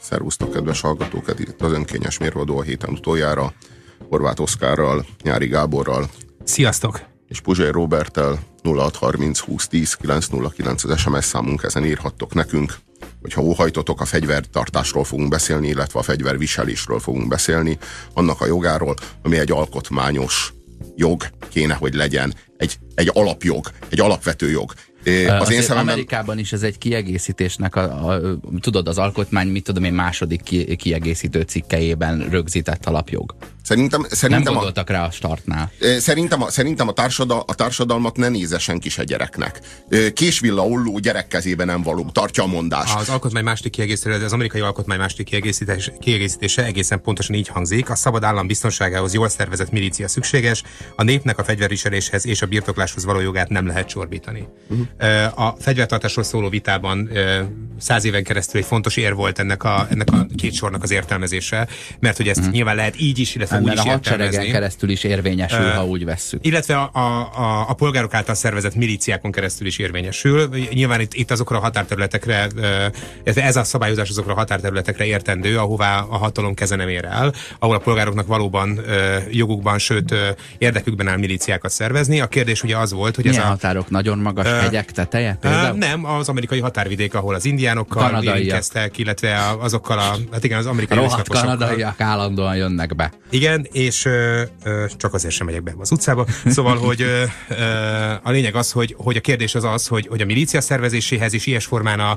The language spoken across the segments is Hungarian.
Szervusztok, kedves hallgatók! Itt az önkényes mérvadó a héten utoljára. Horváth Oszkárral, Nyári Gáborral. Sziasztok! És Puzsér Róberttel. 0630 2010 909 az SMS számunk, ezen írhattok nekünk, hogyha óhajtotok, a fegyvertartásról fogunk beszélni, illetve a fegyverviselésről fogunk beszélni, annak a jogáról, ami egy alkotmányos jog kéne, hogy legyen. Egy alapjog, egy alapvető jog. Az én szememben... Amerikában is ez egy kiegészítésnek, tudod, az alkotmány, mit tudom én, második kiegészítő cikkelyében rögzített alapjog. Szerintem nem gondoltak rá a startnál. Szerintem a társadalmat ne nézze senki se gyereknek. Késvilla olló gyerek kezében nem való, tartja a mondás. Az alkotmány második kiegészítése, az amerikai alkotmány második kiegészítése egészen pontosan így hangzik: a szabad állam biztonságához jól szervezett milícia szükséges, a népnek a fegyverviseléshez és a birtokláshoz való jogát nem lehet csorbítani. A fegyvertartásról szóló vitában 100 éven keresztül egy fontos érv volt ennek a két sornak az értelmezése, mert hogy ezt nyilván lehet így is, illetve úgy is a hadseregen keresztül is érvényesül, ha úgy vesszük. Illetve a polgárok által szervezett milíciákon keresztül is érvényesül. Nyilván itt azokra a határterületekre, ez a szabályozás azokra a határterületekre értendő, ahová a hatalom keze nem ér el, ahol a polgároknak valóban jogukban, sőt érdekükben áll milíciákat szervezni. A kérdés ugye az volt, hogy milyen határok? Nagyon magas hegyek teteje például? Nem, az amerikai határvidék, ahol az indiánokkal érintkeztek, illetve azokkal az amerikai rohadt kanadaiak állandóan jönnek be. Igen, és csak azért sem megyek be az utcába. Szóval, hogy a lényeg az, hogy a kérdés az, hogy a milícia szervezéséhez is ilyes formán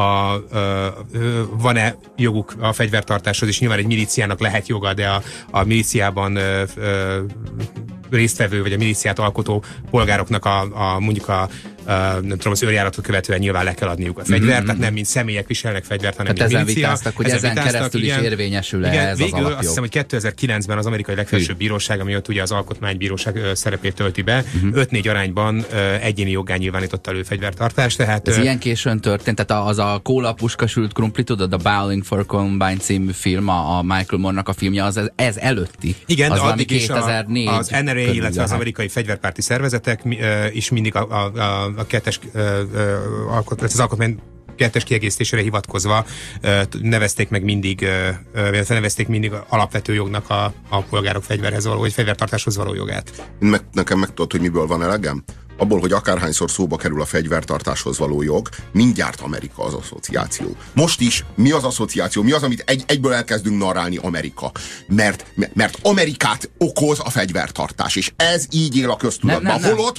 van-e joguk a fegyvertartáshoz, és nyilván egy milíciának lehet joga, de a milíciában résztvevő, vagy a milíciát alkotó polgároknak mondjuk nem tudom, az őrjáratot követően nyilván le kell adniuk a fegyvert, tehát nem mint személyek viselnek fegyvert, hanem mint milícia. Vitáztak, hogy ezen keresztül is érvényesül ez végül az alapjog. Azt hiszem, hogy 2009-ben az amerikai legfelsőbb bíróság, ami ott ugye az alkotmánybíróság szerepét tölti be, 5-4 arányban egyéni joggá nyilvánította elő fegyvertartást. Tehát, ez ilyen későn történt, tehát az a Kóla puska sült krumpli, tudod, a Bowling for Columbine című film, a Michael Moore-nak a filmje, ez előtti. Igen, az de addig is 2004 az NRA, illetve az amerikai fegyverpárti szervezetek is mindig a kettes az alkotmány kettes kiegészítésére hivatkozva nevezték mindig alapvető jognak a polgárok fegyverhez való, vagy fegyvertartáshoz való jogát. Nekem megtudod, hogy miből van elegem? Abból, hogy akárhányszor szóba kerül a fegyvertartáshoz való jog, mindjárt Amerika az asszociáció. Most is mi az asszociáció? Mi az, amit egyből elkezdünk narrálni? Amerika. Mert Amerikát okoz a fegyvertartás, és ez így él a köztudatban. Holott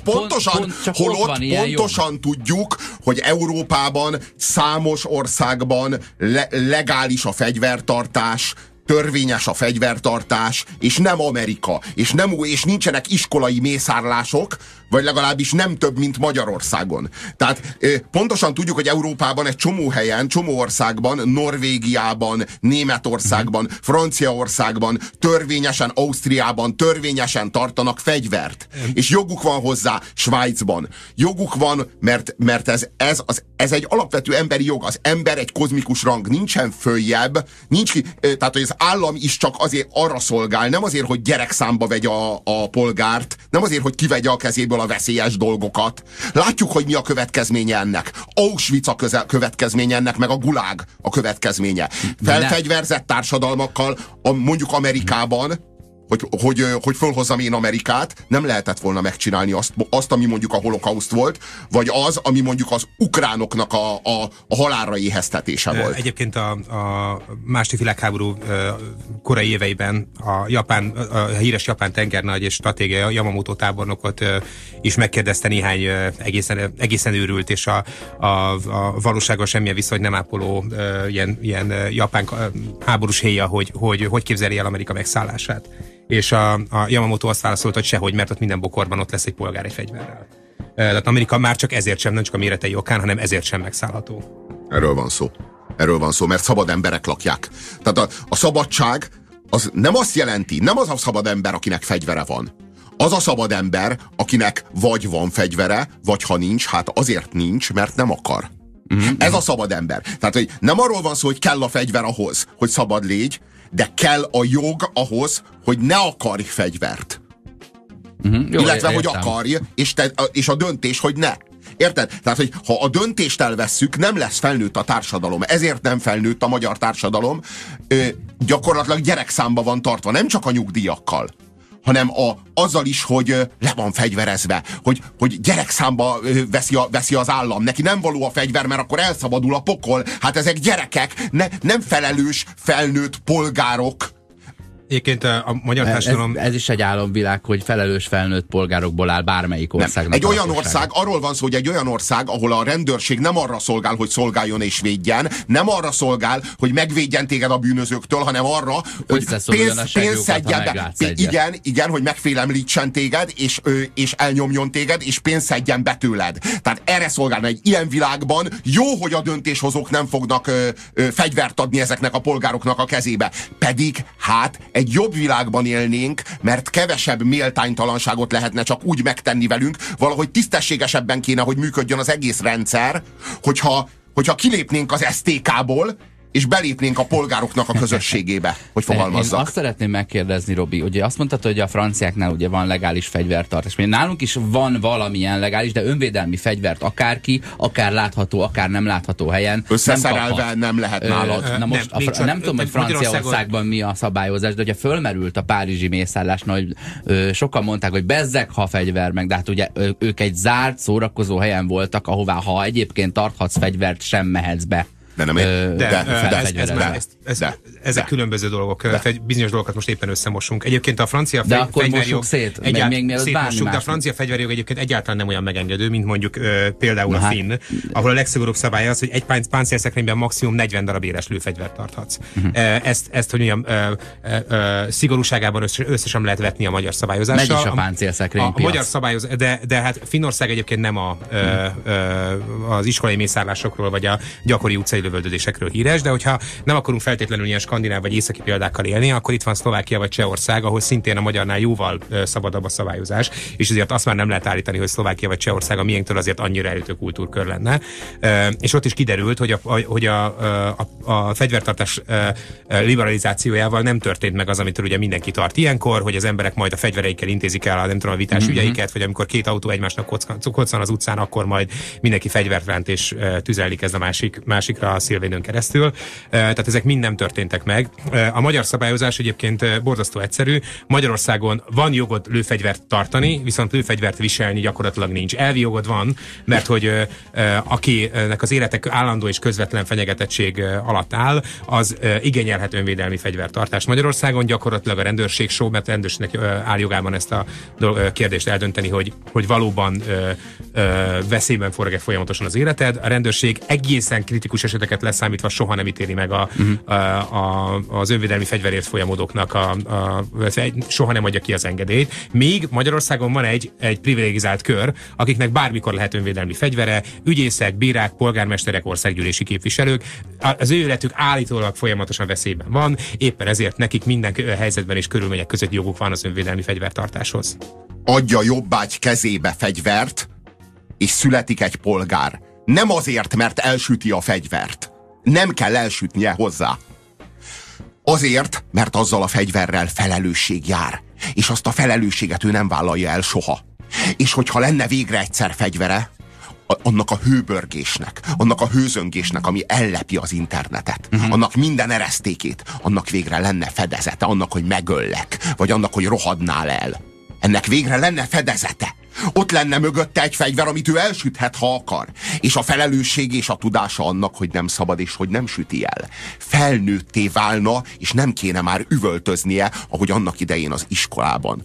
pontosan tudjuk, hogy Európában, számos országban legális a fegyvertartás, törvényes a fegyvertartás, és nem Amerika, és nincsenek iskolai mészárlások, vagy legalábbis nem több, mint Magyarországon. Tehát pontosan tudjuk, hogy Európában egy csomó helyen, csomó országban, Norvégiában, Németországban, Franciaországban, törvényesen, Ausztriában törvényesen tartanak fegyvert. És joguk van hozzá Svájcban. Joguk van, mert ez egy alapvető emberi jog. Az ember egy kozmikus rang, nincsen följebb, tehát hogy az állam is csak azért arra szolgál, nem azért, hogy gyerekszámba vegye a polgárt, nem azért, hogy kivegye a kezéből a veszélyes dolgokat. Látjuk, hogy mi a következménye ennek. Auschwitz a következménye ennek, meg a Gulag a következménye. Felfegyverzett társadalmakkal, mondjuk Amerikában, hogy fölhozzam én Amerikát, nem lehetett volna megcsinálni azt, ami mondjuk a holokauszt volt, vagy az, ami mondjuk az ukránoknak a halálra éheztetése volt. Egyébként a második világháború korai éveiben a híres japán tengernagy és stratégia Yamamoto tábornokot is megkérdezte néhány egészen őrült, és a valósággal semmilyen viszony nem ápoló ilyen japán háborús héja, hogy képzeli el Amerika megszállását. És a Yamamoto azt válaszolt, hogy sehogy, mert ott minden bokorban ott lesz egy polgár egy fegyverrel. Tehát Amerika már csak ezért sem, nem csak a méretei okán, hanem ezért sem megszállható. Erről van szó, mert szabad emberek lakják. Tehát a szabadság az nem azt jelenti, nem az a szabad ember, akinek fegyvere van. Az a szabad ember, akinek vagy van fegyvere, vagy ha nincs, hát azért nincs, mert nem akar. Ez a szabad ember. Tehát, hogy nem arról van szó, hogy kell a fegyver ahhoz, hogy szabad légy, de kell a jog ahhoz, hogy ne akarj fegyvert. Illetve, hogy akarj, és a döntés, hogy ne. Érted? Tehát, hogy ha a döntést elvesszük, nem lesz felnőtt a társadalom. Ezért nem felnőtt a magyar társadalom. Gyakorlatilag gyerekszámba van tartva, nem csak a nyugdíjakkal, hanem azzal is, hogy le van fegyverezve, hogy gyerekszámba veszi az állam. Neki nem való a fegyver, mert akkor elszabadul a pokol. Hát ezek gyerekek, nem felelős, felnőtt polgárok. Egyébként a magyar társadalom... Ez is egy álomvilág, hogy felelős felnőtt polgárokból áll bármelyik országnak. Egy olyan ország, arról van szó, hogy egy olyan ország, ahol a rendőrség nem arra szolgál, hogy szolgáljon és védjen, nem arra szolgál, hogy megvédjen téged a bűnözőktől, hanem arra, hogy pénzt szedjen be. Igen, hogy megfélemlítsen téged, és elnyomjon téged, és pénzt szedjen be tőled. Tehát erre szolgálna. Egy ilyen világban jó, hogy a döntéshozók nem fognak fegyvert adni ezeknek a polgároknak a kezébe. Pedig hát egy jobb világban élnénk, mert kevesebb méltánytalanságot lehetne csak úgy megtenni velünk, valahogy tisztességesebben kéne, hogy működjön az egész rendszer, hogyha kilépnénk az STK-ból, és belépnénk a polgároknak a közösségébe, hogy fogalmazzak. Én azt szeretném megkérdezni, Robi, ugye azt mondtad, hogy a franciáknál ugye van legális fegyvertartás. Nálunk is van valamilyen legális, de önvédelmi fegyvert akárki, akár látható, akár nem látható helyen összeszerelve nem lehet nálad. Na most nem tudom, hogy Franciaországban mi a szabályozás, de ugye fölmerült a párizsi mészállásnál, hogy sokan mondták, hogy bezzeg, ha fegyver meg, de hát ugye ők egy zárt, szórakozó helyen voltak, ahová ha egyébként tarthatsz fegyvert, sem mehetsz be. Ezek különböző dolgok. Bizonyos dolgokat most éppen összemosunk. Egyébként a francia fegyverjog de a francia fegyverjog egyébként egyáltalán nem olyan megengedő, mint mondjuk például a finn, ahol a legszigorúbb szabály az, hogy egy páncélszekrényben maximum 40 darab éles lőfegyvert tarthatsz. Ezt hogy mondjam, szigorúságában összesen lehet vetni a magyar szabályozással. Megy is a páncélszekrény piac. A magyar szabályoz, de hát Finnország egyébként nem az iskolai mészárlásokról vagy a gyakori utcai lövöldözésekről híres, de hogyha nem akarunk feltétlenül ilyen skandináv vagy északi példákkal élni, akkor itt van Szlovákia vagy Csehország, ahol szintén a magyarnál jóval szabadabb a szabályozás, és azért azt már nem lehet állítani, hogy Szlovákia vagy Csehország a miénktől azért annyira elütő kultúrkör lenne. És ott is kiderült, hogy a fegyvertartás liberalizációjával nem történt meg az, amitől ugye mindenki tart ilyenkor, hogy az emberek majd a fegyvereikkel intézik el a vitás ügyeiket, vagy amikor két autó egymásnak koccan az utcán, akkor majd mindenki fegyvert ránt és tüzelni kezd a másikra a szilvénön keresztül. Tehát ezek mind nem történtek meg. A magyar szabályozás egyébként borzasztó egyszerű. Magyarországon van jogod lőfegyvert tartani, viszont lőfegyvert viselni gyakorlatilag nincs. Elvi jogod van, mert hogy akinek az életek állandó és közvetlen fenyegetettség alatt áll, az igényelhet önvédelmi fegyvertartást. Magyarországon gyakorlatilag a rendőrség mert a rendőrségnek áll jogában ezt a kérdést eldönteni, hogy valóban veszélyben forog-e folyamatosan az életed. A rendőrség egészen kritikus eseteket leszámítva soha nem ítéli meg az önvédelmi fegyverért folyamodóknak soha nem adja ki az engedélyt. Míg Magyarországon van egy privilegizált kör, akiknek bármikor lehet önvédelmi fegyvere, ügyészek, bírák, polgármesterek, országgyűlési képviselők. Az ő életük állítólag folyamatosan veszélyben van, éppen ezért nekik minden helyzetben és körülmények között joguk van az önvédelmi fegyvertartáshoz. Adja jobbágy kezébe fegyvert, és születik egy polgár. Nem azért, mert elsüti a fegyvert. Nem kell elsütnie hozzá. Azért, mert azzal a fegyverrel felelősség jár. És azt a felelősséget ő nem vállalja el soha. És hogyha lenne végre egyszer fegyvere, annak a hőbörgésnek, annak a hőzöngésnek, ami ellepi az internetet, annak minden eresztékét, annak végre lenne fedezete, annak, hogy megöllek, vagy annak, hogy rohadnál el. Ennek végre lenne fedezete. Ott lenne mögötte egy fegyver, amit ő elsüthet, ha akar. És a felelősség és a tudása annak, hogy nem szabad és hogy nem süti el. Felnőtté válna, és nem kéne már üvöltöznie, ahogy annak idején az iskolában.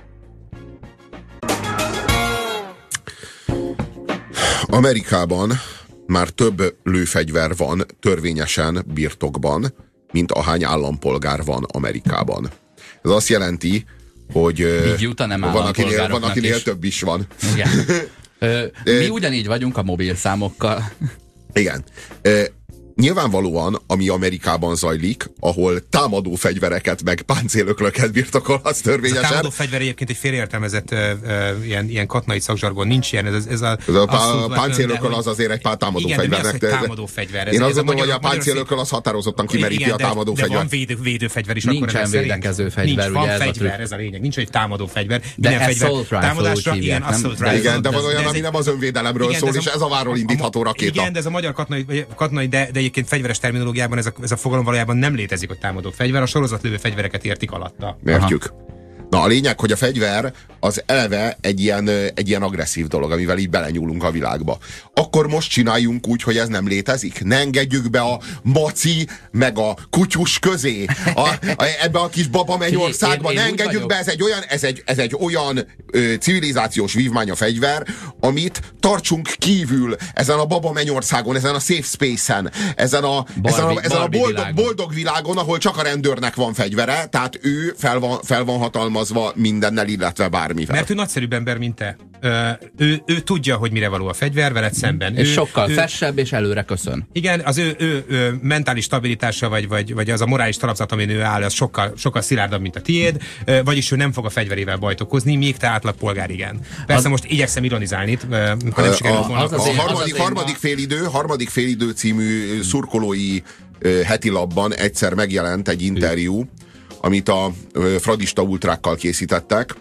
Amerikában már több lőfegyver van törvényesen birtokban, mint ahány állampolgár van Amerikában. Ez azt jelenti, hogy van, akinél több is van. Igen. Mi ugyanígy vagyunk a mobilszámokkal. Igen. nyilvánvalóan, ami Amerikában zajlik, ahol támadó fegyvereket meg páncélöklöket birtokolhatsz törvényesen. Ez a támadó fegyver egyébként egy félreértelmezett ilyen katonai szakzsargon, nincs ilyen. Ez a páncélököl az azért egy pár támadó fegyvernek. Támadó fegyver. Én azt gondolom, hogy a páncélököl az határozottan kimeríti a támadó fegyvert. De van védőfegyver is. Nincsen védekező fegyver. Van fegyver, ez a lényeg. Nincs egy támadó fegyver. De assault rifle igen, assault rifle. Igen, de van olyan, ami nem az önvédelemről szól, és ez a váról indítható rakéta. Igen, de ez a magyar katonai, de egyébként fegyveres terminológiában ez a fogalom valójában nem létezik, hogy támadó fegyver, a sorozatlövő fegyvereket értik alatta. Értjük. Na, a lényeg, hogy a fegyver az eleve egy ilyen agresszív dolog, amivel így belenyúlunk a világba. Akkor most csináljunk úgy, hogy ez nem létezik? Ne engedjük be a maci meg a kutyus közé, ebbe a kis baba mennyországba, ne engedjük be, ez egy olyan civilizációs vívmány a fegyver, amit tartsunk kívül ezen a baba mennyországon, ezen a safe space-en, ezen a boldog világon, ahol csak a rendőrnek van fegyvere, tehát ő fel van hatalmazva mindennel, illetve bármivel. Mert ő nagyszerűbb ember, mint te. Ő tudja, hogy mire való a fegyver veled szemben. És sokkal fessebb, és előre köszön. Igen, az ő mentális stabilitása, vagy az a morális talapzat, amin ő áll, az sokkal szilárdabb, mint a tiéd, vagyis ő nem fog a fegyverével bajt okozni, míg te átlag polgár igen. Persze most igyekszem ironizálni. Harmadik félidő című szurkolói heti labban egyszer megjelent egy interjú, amit a fradista ultrákkal készítettek,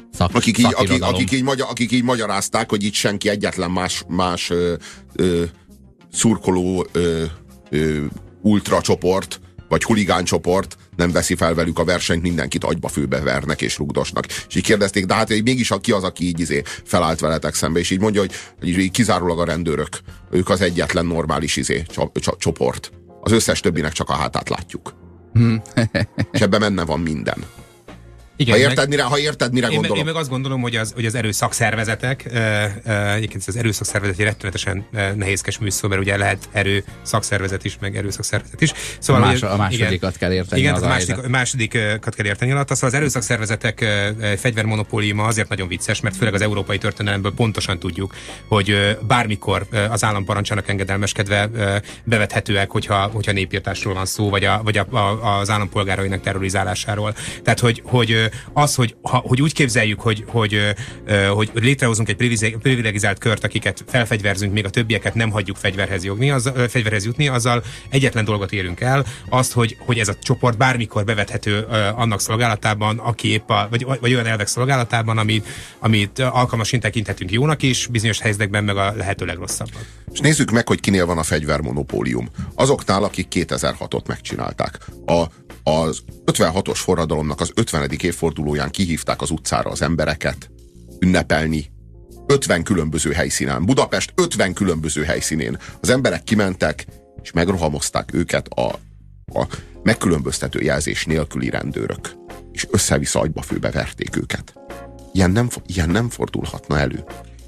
akik így magyarázták, hogy itt senki egyetlen más szurkoló ultra csoport, vagy huligán csoport nem veszi fel velük a versenyt, mindenkit agyba főbe vernek és rugdosnak. És így kérdezték, de hát mégis ki az, aki így felállt veletek szembe, és így mondja, hogy kizárólag a rendőrök, ők az egyetlen normális csoport. Az összes többinek csak a hátát látjuk. És ebben benne van minden. Igen, ha érted, mire gondolom. Én meg azt gondolom, hogy az erőszakszervezetek, egyébként az erőszakszervezet egy rettenetesen nehézkes műszó, mert ugye lehet erőszakszervezet is, meg erőszakszervezet is. Szóval a másodikat kell érteni. Igen, a másodikat kell érteni alatt. Szóval az erőszakszervezetek fegyvermonopóliuma azért nagyon vicces, mert főleg az európai történelemből pontosan tudjuk, hogy bármikor az állam parancsának engedelmeskedve bevethetőek, hogyha népírtásról van szó, vagy az állampolgárainak terrorizálásáról. Tehát, hogy úgy képzeljük, hogy létrehozunk egy privilegizált kört, akiket felfegyverzünk, még a többieket nem hagyjuk fegyverhez jutni, azzal egyetlen dolgot érünk el, azt, hogy ez a csoport bármikor bevethető annak szolgálatában, aki épp vagy olyan elvek szolgálatában, amit alkalmasint tekinthetünk jónak is, bizonyos helyzetekben meg a lehető legrosszabban. És nézzük meg, hogy kinél van a fegyvermonopólium. Azoknál, akik 2006-ot megcsinálták. Az 56-os forradalomnak az 50. évfordulóján kihívták az utcára az embereket ünnepelni 50 különböző helyszínen. Budapest 50 különböző helyszínén. Az emberek kimentek, és megrohamozták őket a megkülönböztető jelzés nélküli rendőrök. És össze-vissza agyba főbe verték őket. Ilyen nem fordulhatna elő.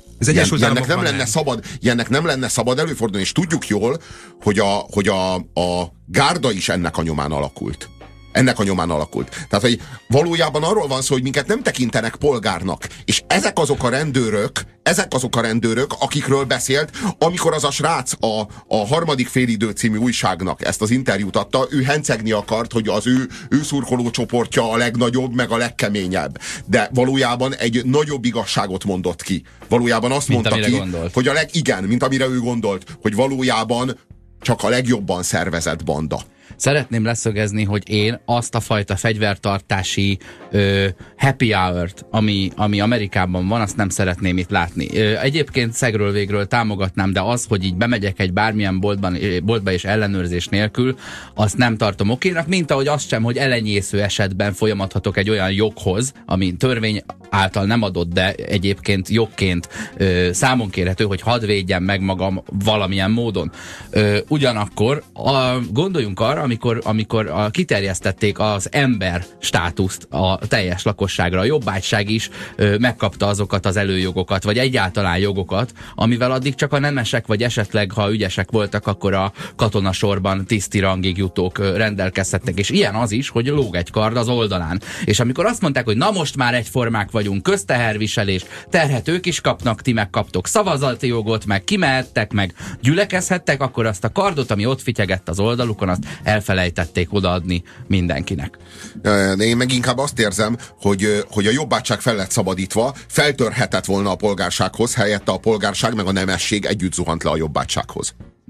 Ilyennek nem lenne szabad előfordulni, és tudjuk jól, hogy a gárda is ennek a nyomán alakult. Tehát, hogy valójában arról van szó, hogy minket nem tekintenek polgárnak. És ezek azok a rendőrök, akikről beszélt, amikor az a srác a Harmadik félidő című újságnak ezt az interjút adta, ő hencegni akart, hogy az ő szurkoló csoportja a legnagyobb, meg a legkeményebb. De valójában egy nagyobb igazságot mondott ki. Valójában azt mondta ki, hogy mint amire ő gondolt, hogy valójában csak a legjobban szervezett banda. Szeretném leszögezni, hogy én azt a fajta fegyvertartási happy hour-t, ami Amerikában van, azt nem szeretném itt látni. Egyébként szegről végről támogatnám, de az, hogy így bemegyek egy bármilyen boltba és ellenőrzés nélkül, azt nem tartom okénak, mint ahogy azt sem, hogy elenyésző esetben folyamathatok egy olyan joghoz, ami törvény által nem adott, de egyébként jogként számon kérhető, hogy hadd védjem meg magam valamilyen módon. Ugyanakkor gondoljunk arra, amikor kiterjesztették az ember státuszt a teljes lakosságra, a jobbágyság is megkapta azokat az előjogokat, vagy egyáltalán jogokat, amivel addig csak a nemesek, vagy esetleg, ha ügyesek voltak, akkor a katonasorban tiszti rangig jutók rendelkezhettek. És ilyen az is, hogy lóg egy kard az oldalán. És amikor azt mondták, hogy na most már egyformák vagyunk, közteherviselés, terhet ők is kapnak, ti megkaptok szavazati jogot, meg kimehettek, meg gyülekezhettek, akkor azt a kardot, ami ott fityegett az oldalukon, azt elfelejtették odaadni mindenkinek. Én meg inkább azt érzem, hogy a jobbágyság fel lett szabadítva, feltörhetett volna a polgársághoz, helyette a polgárság meg a nemesség együtt zuhant le a jobbágysághoz.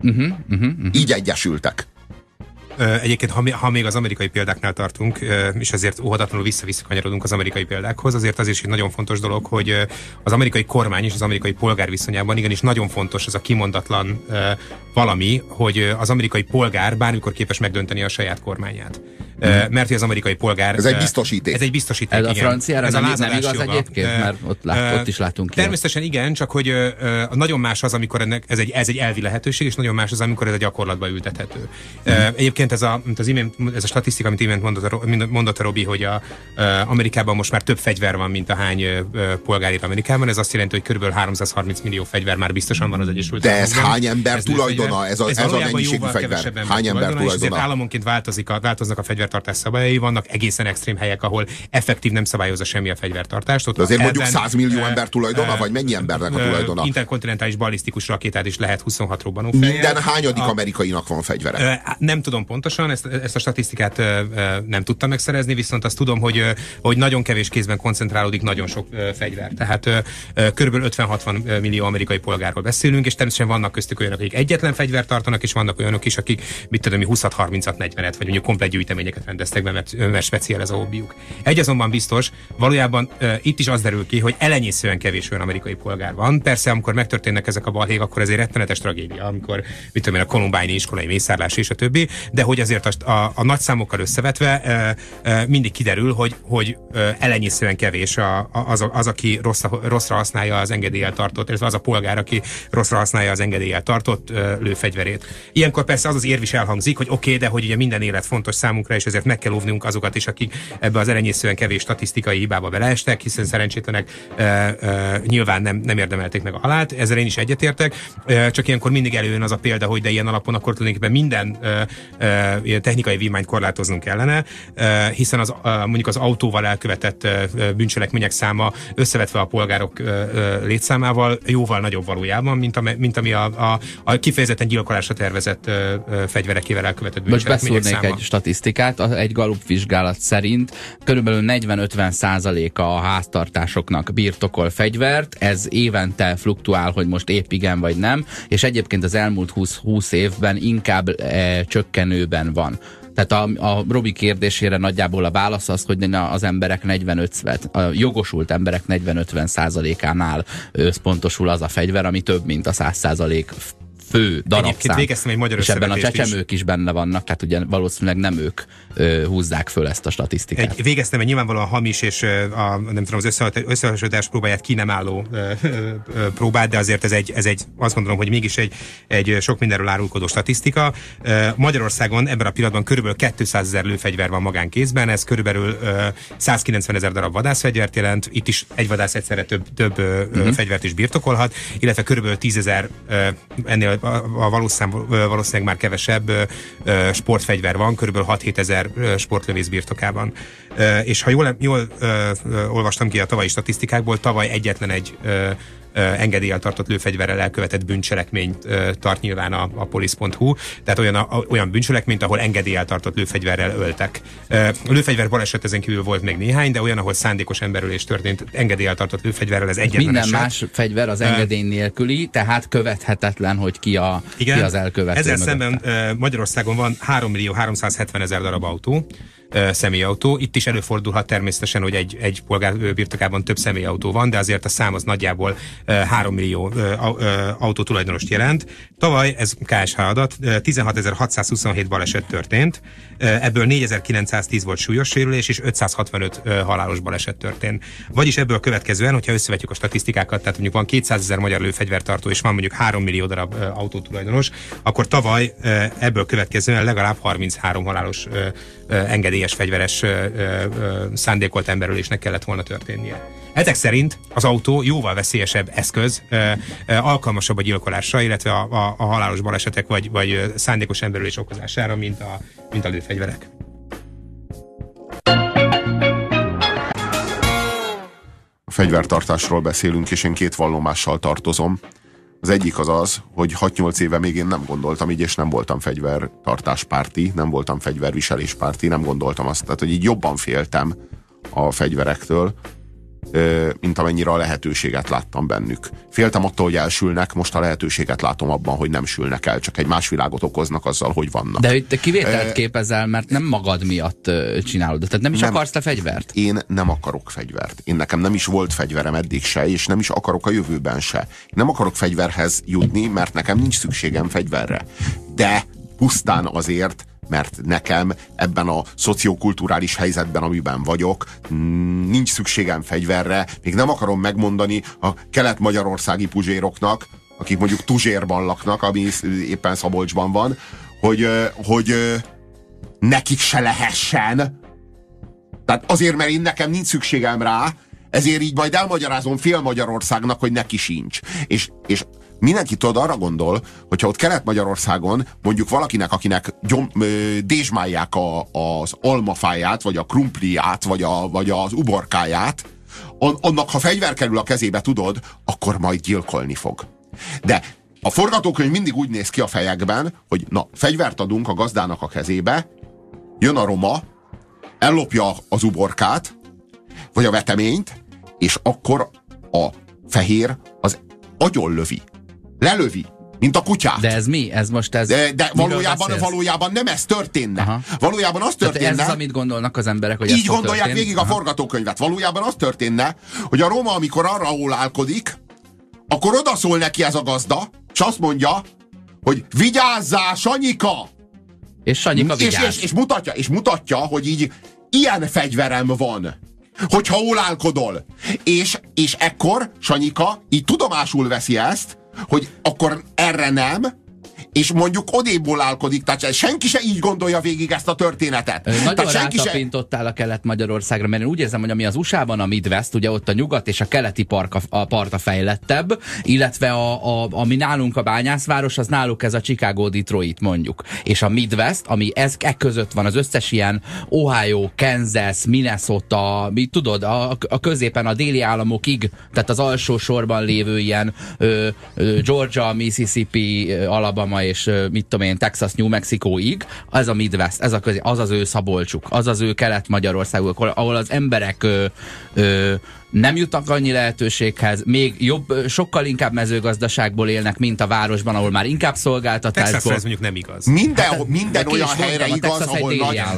Így egyesültek. Egyébként, ha még az amerikai példáknál tartunk, és azért óhatatlanul visszakanyarodunk az amerikai példákhoz, azért az is egy nagyon fontos dolog, hogy az amerikai kormány és az amerikai polgár viszonyában igenis nagyon fontos ez a kimondatlan valami, hogy az amerikai polgár bármikor képes megdönteni a saját kormányát. Mert hogy az amerikai polgár... Ez egy biztosíték. Ez egy biztosíték, ez a franciára nem igaz joga. Egyébként, mert ott is látunk ki. Természetesen igen, csak hogy nagyon más az, amikor ez egy elvi lehetőség, és nagyon más az, amikor ez a gyakorlatba ültethető. Egyébként ez a statisztika, amit imént mondott a Robi, hogy Amerikában most már több fegyver van, mint a hány polgár él Amerikában. Ez azt jelenti, hogy körülbelül 330 millió fegyver már biztosan van az Egyesült Államokban. De ez hány ember tulajdona? Ez a mennyiségű fegyver? Hány ember tulajdona? Államonként változnak a fegyvertartás szabályai, vannak egészen extrém helyek, ahol effektív nem szabályozza semmi a fegyvertartást. De azért mondjuk 100 millió ember tulajdona, vagy mennyi embernek a tulajdona? Interkontinentális ballisztikus rakétát is lehet 26 robbanófejjel. Minden hányadik amerikainak van fegyvere? Nem tudom pontosan, ezt a statisztikát nem tudtam megszerezni, viszont azt tudom, hogy nagyon kevés kézben koncentrálódik nagyon sok fegyver. Tehát körülbelül 50-60 millió amerikai polgárról beszélünk, és természetesen vannak köztük olyanok, akik egyetlen fegyvert tartanak, és vannak olyanok is, akik 20-30-at, 40-et, vagy mondjuk komplet gyűjteményeket rendeztek be, mert speciál ez a hobbiuk. Egy azonban biztos, valójában itt is az derül ki, hogy elenyészően kevés olyan amerikai polgár van. Persze, amikor megtörténnek ezek a balhék, akkor ez egy rettenetes tragédia, amikor a Columbine-i iskolai mészárlás és a többi, de hogy azért a nagy számokkal összevetve mindig kiderül, hogy elenyészően kevés az, aki rosszra használja az engedéllyel tartott, illetve az a polgár, aki rosszra használja az engedéllyel tartott lőfegyverét. Ilyenkor persze az érv is elhangzik, hogy oké, de hogy ugye minden élet fontos számunkra, és ezért meg kell óvnunk azokat is, akik ebbe az elenyészően kevés statisztikai hibába beleestek, hiszen szerencsétlenek nyilván nem érdemelték meg a halált. Ezzel én is egyetértek, csak ilyenkor mindig előjön az a példa, hogy de ilyen alapon akkor tulajdonképpen minden technikai vívmányt korlátoznunk kellene, hiszen mondjuk az autóval elkövetett bűncselekmények száma összevetve a polgárok létszámával jóval nagyobb valójában, mint ami a kifejezetten gyilkolásra tervezett fegyverekével elkövetett bűncselekmények száma. Beszúrnék egy statisztikát, egy Gallup vizsgálat szerint körülbelül 40-50%-a a háztartásoknak birtokol fegyvert, ez évente fluktuál, hogy most épp igen vagy nem, és egyébként az elmúlt 20 évben inkább csökkenőben van. Tehát a Robi kérdésére nagyjából a válasz az, hogy az emberek a jogosult emberek 40-50%-ánál összpontosul az a fegyver, ami több, mint a 100% fő darabszám. És ebben a csecsemők is benne vannak, tehát ugye valószínűleg nem ők húzzák föl ezt a statisztikát. Végeztem egy nyilvánvalóan hamis és az összehasonlítás próbáját ki nem álló próbát, de azért ez egy azt gondolom, hogy mégis egy sok mindenről árulkodó statisztika. Magyarországon ebben a pillanatban körülbelül 200 000 lőfegyver van magánkézben, ez körülbelül 190 000 darab vadászfegyvert jelent, itt is egy vadász egyszerre több fegyvert is birtokolhat, illetve körülbelül 10 000 ennél valószínűleg már kevesebb sportfegyver van, körülbelül 6-7 000 sportlövész birtokában. És ha jól olvastam ki a tavalyi statisztikákból, tavaly egyetlen egy engedéllyel tartott lőfegyverrel elkövetett bűncselekményt tart nyilván a police.hu, tehát olyan bűncselekményt, ahol engedéllyel tartott lőfegyverrel öltek. A lőfegyver baleset ezen kívül volt még néhány, de olyan, ahol szándékos emberölés történt engedéllyel tartott lőfegyverrel, ez egyetlen minden eset. Más fegyver az engedély nélküli, tehát követhetetlen, hogy ki az elkövető. Ezzel szemben Magyarországon van 3 370 000 darab autó, személyautó. Itt is előfordulhat természetesen, hogy egy polgár birtokában több személyautó van, de azért a szám az nagyjából 3 millió autótulajdonost jelent. Tavaly, ez KSH adat, 16.627 baleset történt, ebből 4.910 volt súlyos sérülés, és 565 halálos baleset történt. Vagyis ebből következően, hogyha összevetjük a statisztikákat, tehát mondjuk van 200 000 magyar lőfegyvertartó, és van mondjuk 3 millió darab autótulajdonos, akkor tavaly ebből következően legalább 33 halálos engedélyes fegyveres szándékolt emberölésnek kellett volna történnie. Ezek szerint az autó jóval veszélyesebb eszköz, alkalmasabb a gyilkolásra, illetve a halálos balesetek vagy szándékos emberölés okozására, mint a lőfegyverek. A fegyvertartásról beszélünk, és én 2 vallomással tartozom. Az egyik az, hogy 6-8 éve még én nem gondoltam így, és nem voltam fegyvertartáspárti, nem voltam fegyverviseléspárti, nem gondoltam azt, tehát hogy így jobban féltem a fegyverektől, mint amennyire a lehetőséget láttam bennük. Féltem attól, hogy elsülnek, most a lehetőséget látom abban, hogy nem sülnek el, csak egy más világot okoznak azzal, hogy vannak. De te kivételt képezel, mert nem magad miatt csinálod, tehát nem is akarsz te fegyvert? Én nem akarok fegyvert. Nekem nem is volt fegyverem eddig se, és nem is akarok a jövőben se. Én nem akarok fegyverhez jutni, mert nekem nincs szükségem fegyverre. De pusztán azért, mert nekem ebben a szociokulturális helyzetben, amiben vagyok, nincs szükségem fegyverre. Még nem akarom megmondani a kelet-magyarországi puzséroknak, akik mondjuk Tuzsérban laknak, ami éppen Szabolcsban van, hogy nekik se lehessen. Tehát azért, mert nekem nincs szükségem rá, ezért így majd elmagyarázom fél Magyarországnak, hogy neki sincs. És mindenki tudod, arra gondol, hogyha ott Kelet-Magyarországon mondjuk valakinek, akinek dézsmálják az almafáját, vagy a krumpliát, vagy az uborkáját, annak, ha fegyver kerül a kezébe, tudod, akkor majd gyilkolni fog. De a forgatókönyv mindig úgy néz ki a fejekben, hogy na, fegyvert adunk a gazdának a kezébe, jön a roma, ellopja az uborkát, vagy a veteményt, és akkor a fehér az agyonlövi. Lelövi, mint a kutyát. De ez mi? Ez most ez... De valójában nem ez történne. Aha. Valójában az történne... Tehát ez az, amit gondolnak az emberek, hogy így gondolják végig a forgatókönyvet. Valójában az történne, hogy a roma, amikor arra ólálkodik, akkor odaszól neki ez a gazda, és azt mondja, hogy vigyázzál, Sanyika! És Sanyika vigyázz. És mutatja, hogy így ilyen fegyverem van, hogyha ólálkodol. És ekkor Sanyika így tudomásul veszi ezt, hogy akkor erre nem, és mondjuk odébb ólálkodik, tehát senki se így gondolja végig ezt a történetet. Nagyon rátapintottál a Kelet-Magyarországra, mert én úgy érzem, hogy ami az USA-ban a Midwest, ugye ott a nyugat és a keleti parta fejlettebb, illetve ami nálunk a bányászváros, az náluk ez a Chicago, Detroit mondjuk. És a Midwest, ami között van, az összes ilyen Ohio, Kansas, Minnesota, tudod, a középen a déli államokig, tehát az alsó sorban lévő ilyen Georgia, Mississippi, Alabama és mit tudom én, Texas, New Mexicoig, az a Midwest, ez az az ő Szabolcsuk, az az ő Kelet-Magyarországuk, ahol az emberek nem jutnak annyi lehetőséghez, még jobb, sokkal inkább mezőgazdaságból élnek, mint a városban, ahol már inkább szolgáltatásból. Texasra ez mondjuk nem igaz. Minden olyan helyre igaz, ahol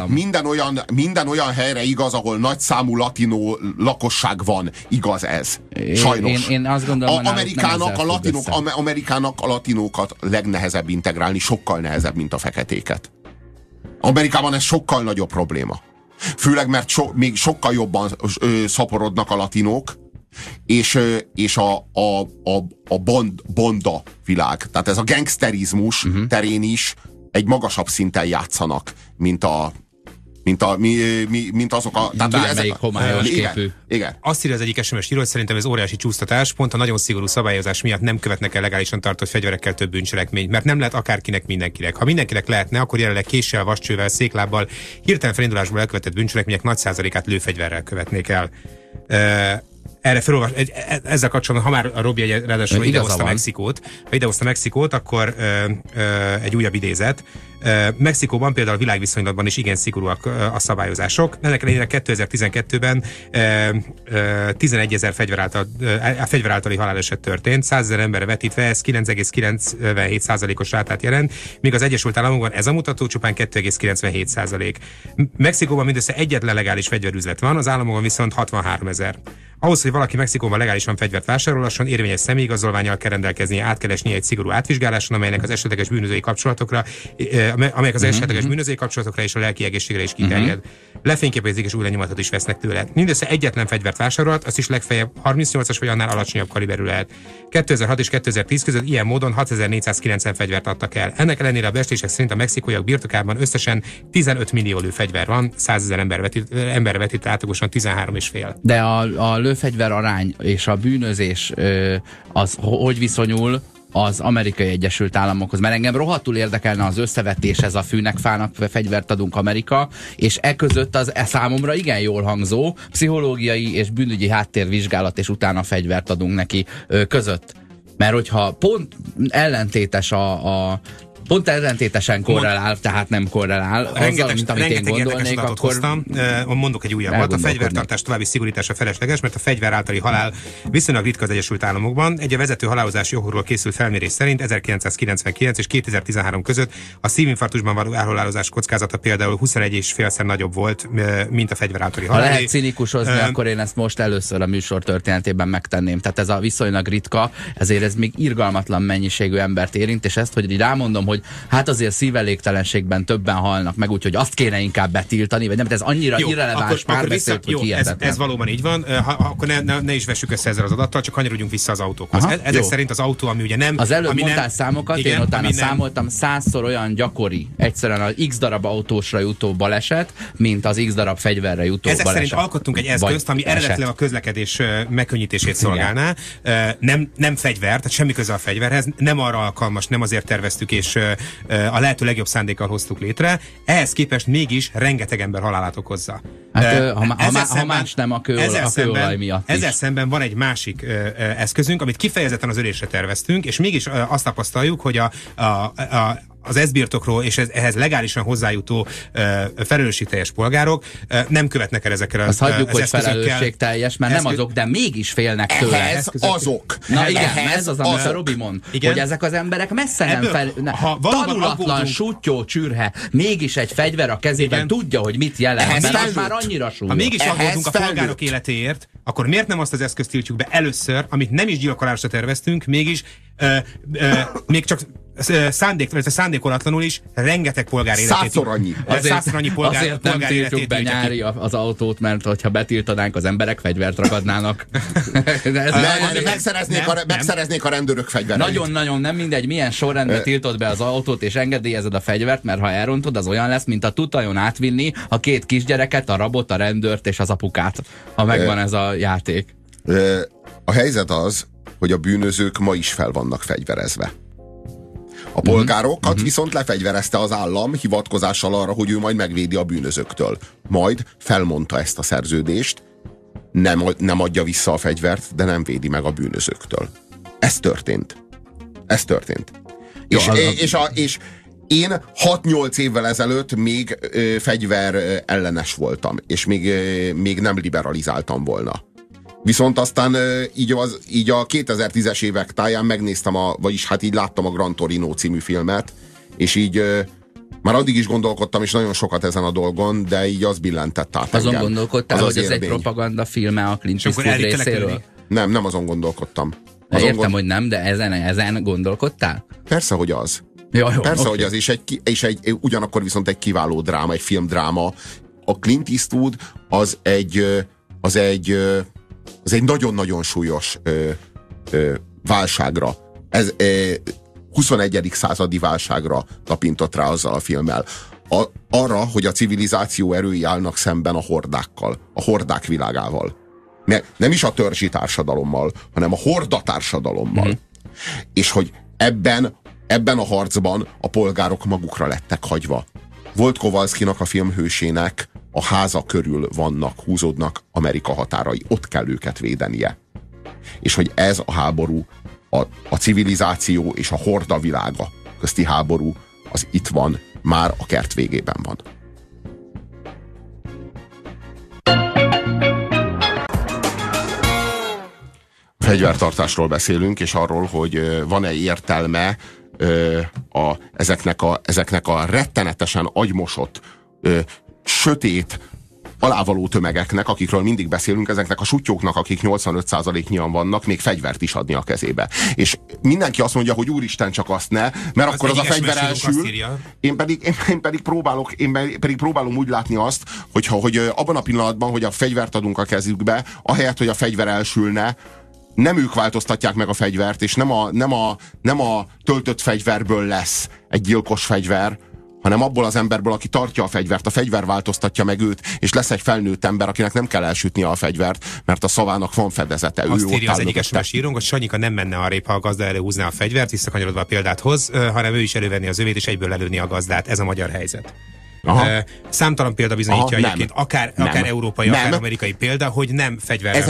minden olyan helyre igaz, ahol nagyszámú latinó lakosság van. Igaz ez. Sajnos. Én azt gondolom, Amerikának a latinókat legnehezebb integrálni, sokkal nehezebb, mint a feketéket. Amerikában ez sokkal nagyobb probléma. Főleg, mert még sokkal jobban szaporodnak a latinók, és a bonda világ. Tehát ez a gangsterizmus terén is egy magasabb szinten játszanak, mint azok a... Bármelyik homályos képű. Igen. Azt írja az egyik SMS író, hogy szerintem ez óriási csúsztatás, pont a nagyon szigorú szabályozás miatt nem követnek el legálisan tartott fegyverekkel több bűncselekményt, mert nem lehet akárkinek mindenkinek. Ha mindenkinek lehetne, akkor jelenleg késsel, vascsővel, széklábbal, hirtelen felindulásból elkövetett bűncselekmények nagy százalékát lőfegyverrel követnék el. Erre felolvas, ezzel kapcsolatban, ha már a Robi ráadásul idehozta Mexikót, akkor egy újabb idézet. Mexikóban például a világviszonylatban is igen szigorúak a szabályozások. Ennek ellenére 2012-ben 11 000 fegyver általi haláleset történt, 100 000 emberre vetítve, ez 9,97%-os rátát jelent, míg az Egyesült Államokban ez a mutató csupán 2,97%. Mexikóban mindössze egyetlen legális fegyverüzlet van, az államokon viszont 63 000. Ahhoz, hogy valaki Mexikóban legálisan fegyvert vásárolhasson, érvényes személyigazolvánnyal kell rendelkeznie, át kell esnie egy szigorú átvizsgáláson, amelyek az esetleges bűnözői kapcsolatokra és a lelki egészségre is kiterjed. Lefényképezik és új lenyomatot is vesznek tőle. Mindössze egyetlen fegyvert vásárolt, az is legfeljebb 38-as vagy annál alacsonyabb kaliberű lehet. 2006 és 2010 között ilyen módon 6490 fegyvert adtak el. Ennek ellenére a becslések szerint a mexikóiak birtokában összesen 15 millió lőfegyver van, 100 000 emberre vetítve átlagosan 13,5. De a lőfegyver arány és a bűnözés az hogy viszonyul az Amerikai Egyesült Államokhoz? Mert engem rohadtul érdekelne az összevetés, ez a fűnek, fának fegyvert adunk Amerika, és között az számomra igen jól hangzó pszichológiai és bűnügyi háttérvizsgálat, és utána fegyvert adunk neki között. Mert hogyha pont ellentétes pont ellentétesen korrelál, tehát nem korrelál azzal, mint amit én gondolnék, akkor... Mondok egy újabbat. A fegyvertartás további szigorítása felesleges, mert a fegyver általi halál viszonylag ritka az Egyesült Államokban. Egy a vezető halálozási jogokról készült felmérés szerint 1999 és 2013 között a szívinfarktusban való elhalálozás kockázata például 21,5-szer nagyobb volt, mint a fegyver általi halál. Ha lehet cinikusozni, akkor én ezt most először a műsor történetében megtenném. Tehát ez a viszonylag ritka, ezért ez még irgalmatlan mennyiségű embert érint, és ezt, hogy rámondom, hogy hát azért szívelégtelenségben többen halnak meg, úgyhogy azt kéne inkább betiltani, vagy nem, de ez annyira irreleváns párbeszéd, hogy hihetetlen. Ez valóban így van, akkor ne is vessük össze ezzel az adattal, csak kanyarodjunk vissza az autókhoz. Ezek szerint az autó, ami ugye nem... Az előbb mondtál számokat, igen, én utána számoltam, 100-szor olyan gyakori egyszerűen az X darab autósra jutó baleset, mint az X darab fegyverre jutó baleset. Ezek szerint alkottunk egy eszközt, ami eredetileg a közlekedés megkönnyítését szolgálná. Nem fegyver, tehát semmi köze a fegyverhez, nem arra alkalmas, nem azért terveztük, és a lehető legjobb szándékkal hoztuk létre. Ehhez képest mégis rengeteg ember halálát okozza. Hát, ha más nem a kőolaj miatt ezzel szemben van egy másik eszközünk, amit kifejezetten az ölésre terveztünk, és mégis azt tapasztaljuk, hogy az ezbirtokról és ehhez legálisan hozzájutó felelősségteljes polgárok nem követnek el ezekkel az eszközökkel. Azt hagyjuk, hogy felelősségteljes, mert nem azok, de mégis félnek tőle. Ehhez azok. Na igen, ez az, amit a Robi mond, hogy ezek az emberek messze tanulatlan, sutyó csürhe, mégis egy fegyver a kezében, tudja, hogy mit jelent, mert az már annyira súlyos. Ha mégis aggódunk a polgárok életéért, akkor miért nem azt az eszközt tiltjuk be először, amit nem is gyilkolásra terveztünk, mégis még csak szándékolatlanul is rengeteg polgár életét. Százszor annyi. Azért nem tiltjuk be nyári az autót, mert hogyha betiltanánk, az emberek fegyvert ragadnának. Megszereznék a rendőrök fegyvereit. Nagyon-nagyon nem mindegy, milyen sorrendben tiltod be az autót, és engedélyezed a fegyvert, mert ha elrontod, az olyan lesz, mint a tutajon átvinni a két kisgyereket, a rabot, a rendőrt és az apukát, ha megvan ez a játék. A helyzet az, hogy a bűnözők ma is fel vannak fegyverezve. A polgárokat viszont lefegyverezte az állam hivatkozással arra, hogy ő majd megvédi a bűnözőktől. Majd felmondta ezt a szerződést, nem adja vissza a fegyvert, de nem védi meg a bűnözőktől. Ez történt. Jó, és én 6-8 évvel ezelőtt még fegyver ellenes voltam, és még nem liberalizáltam volna. Viszont aztán így a 2010-es évek táján megnéztem, vagyis hát így láttam a Gran Torino című filmet, és így már addig is gondolkodtam, és nagyon sokat ezen a dolgon, de így az billentett át engem. Azon gondolkodtál, hogy ez egy propaganda filme a Clint Eastwood részéről? Nem azon gondolkodtam. Értem, hogy nem, de ezen gondolkodtál? Persze, hogy az. Jó, persze, hogy az, és ugyanakkor viszont egy kiváló dráma, egy filmdráma. A Clint Eastwood az egy nagyon-nagyon súlyos válságra, 21. századi válságra tapintott rá azzal a filmmel. Arra, hogy a civilizáció erői állnak szemben a hordákkal, a hordák világával. Nem is a törzsi társadalommal, hanem a horda társadalommal. És hogy ebben a harcban a polgárok magukra lettek hagyva. Volt Kowalskinak, a filmhősének a háza körül húzódnak Amerika határai. Ott kell őket védenie. És hogy ez a háború, a civilizáció és a horda világa közti háború, az itt van már a kert végében van. Fegyvertartásról beszélünk, és arról, hogy van-e értelme ezeknek a rettenetesen agymosott, sötét, alávaló tömegeknek, akikről mindig beszélünk, ezeknek a sutyóknak, akik 85%-nyian vannak, még fegyvert is adni a kezébe. És mindenki azt mondja, hogy úristen, csak azt ne, mert akkor az a fegyver elsül. Én pedig próbálom úgy látni azt, hogy abban a pillanatban, hogy a fegyvert adunk a kezükbe, ahelyett, hogy a fegyver elsülne, nem ők változtatják meg a fegyvert, és nem a töltött fegyverből lesz egy gyilkos fegyver, hanem abból az emberből, aki tartja a fegyvert. A fegyver változtatja meg őt, és lesz egy felnőtt ember, akinek nem kell elsütnie a fegyvert, mert a szavának van fedezete. Azt írja az egyik SMS írónk, hogy Sanyika nem menne arrébb, ha a gazda előhúzná a fegyvert, visszakanyarodva a példát hoz, hanem ő is elővenni az övét, és egyből lelőni a gazdát. Ez a magyar helyzet. Számtalan példa bizonyítja egyébként, akár európai, akár amerikai példa, hogy nem fegyverrel.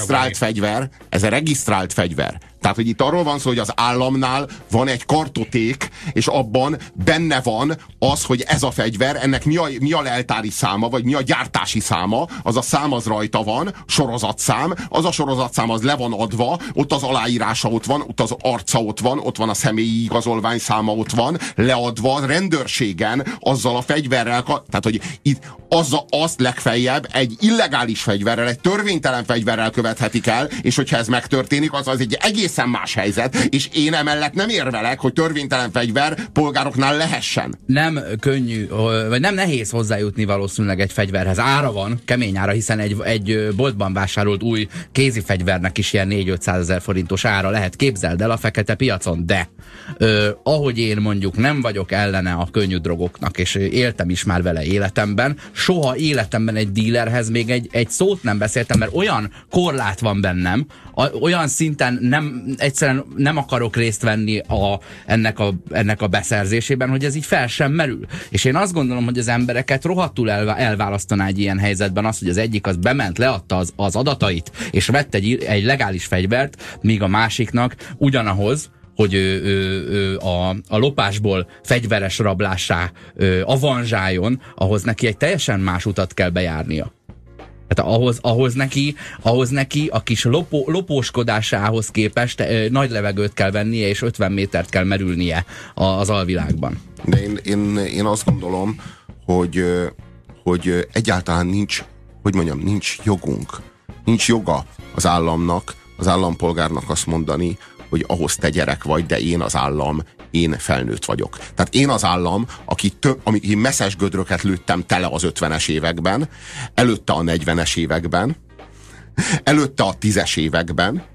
Ez regisztrált fegyver. Tehát, hogy itt arról van szó, hogy az államnál van egy kartoték, és abban benne van az, hogy ez a fegyver, ennek mi a leltári száma, vagy mi a gyártási száma, az a szám az rajta van, sorozatszám, az a sorozatszám az le van adva, ott az aláírása ott van, ott az arca ott van a személyi igazolvány száma ott van, leadva rendőrségen, azzal a fegyverrel, tehát, hogy itt azt legfeljebb egy illegális fegyverrel, egy törvénytelen fegyverrel követhetik el, és hogyha ez megtörténik, az egy egészen más helyzet, és én emellett nem érvelek, hogy törvénytelen fegyver polgároknál lehessen. Nem könnyű, vagy nem nehéz hozzájutni valószínűleg egy fegyverhez. Ára van, kemény ára, hiszen egy boltban vásárolt új kézi fegyvernek is ilyen 4-500 ezer forintos ára lehet, képzeld el a fekete piacon, de ahogy én mondjuk nem vagyok ellene a könnyű drogoknak, és éltem is már vele életemben, soha életemben egy dílerhez még egy szót nem beszéltem, mert olyan korlát van bennem, olyan szinten egyszerűen nem akarok részt venni ennek a beszerzésében, hogy ez így fel sem merül. És én azt gondolom, hogy az embereket rohadtul elválasztaná egy ilyen helyzetben az, hogy az egyik az bement, leadta az adatait, és vett egy legális fegyvert, míg a másiknak ugyanahoz, hogy a lopásból fegyveres rablássá avanzsáljon, ahhoz neki egy teljesen más utat kell bejárnia. Tehát ahhoz neki a kis lopóskodásához képest nagy levegőt kell vennie, és 50 métert kell merülnie az alvilágban. De én azt gondolom, hogy egyáltalán nincs jogunk. Nincs joga az államnak, az állampolgárnak azt mondani, hogy ahhoz te gyerek vagy, de én az állam, én felnőtt vagyok. Tehát én az állam, aki messzes gödröket lőttem tele az 50-es években, előtte a 40-es években, előtte a 10-es években.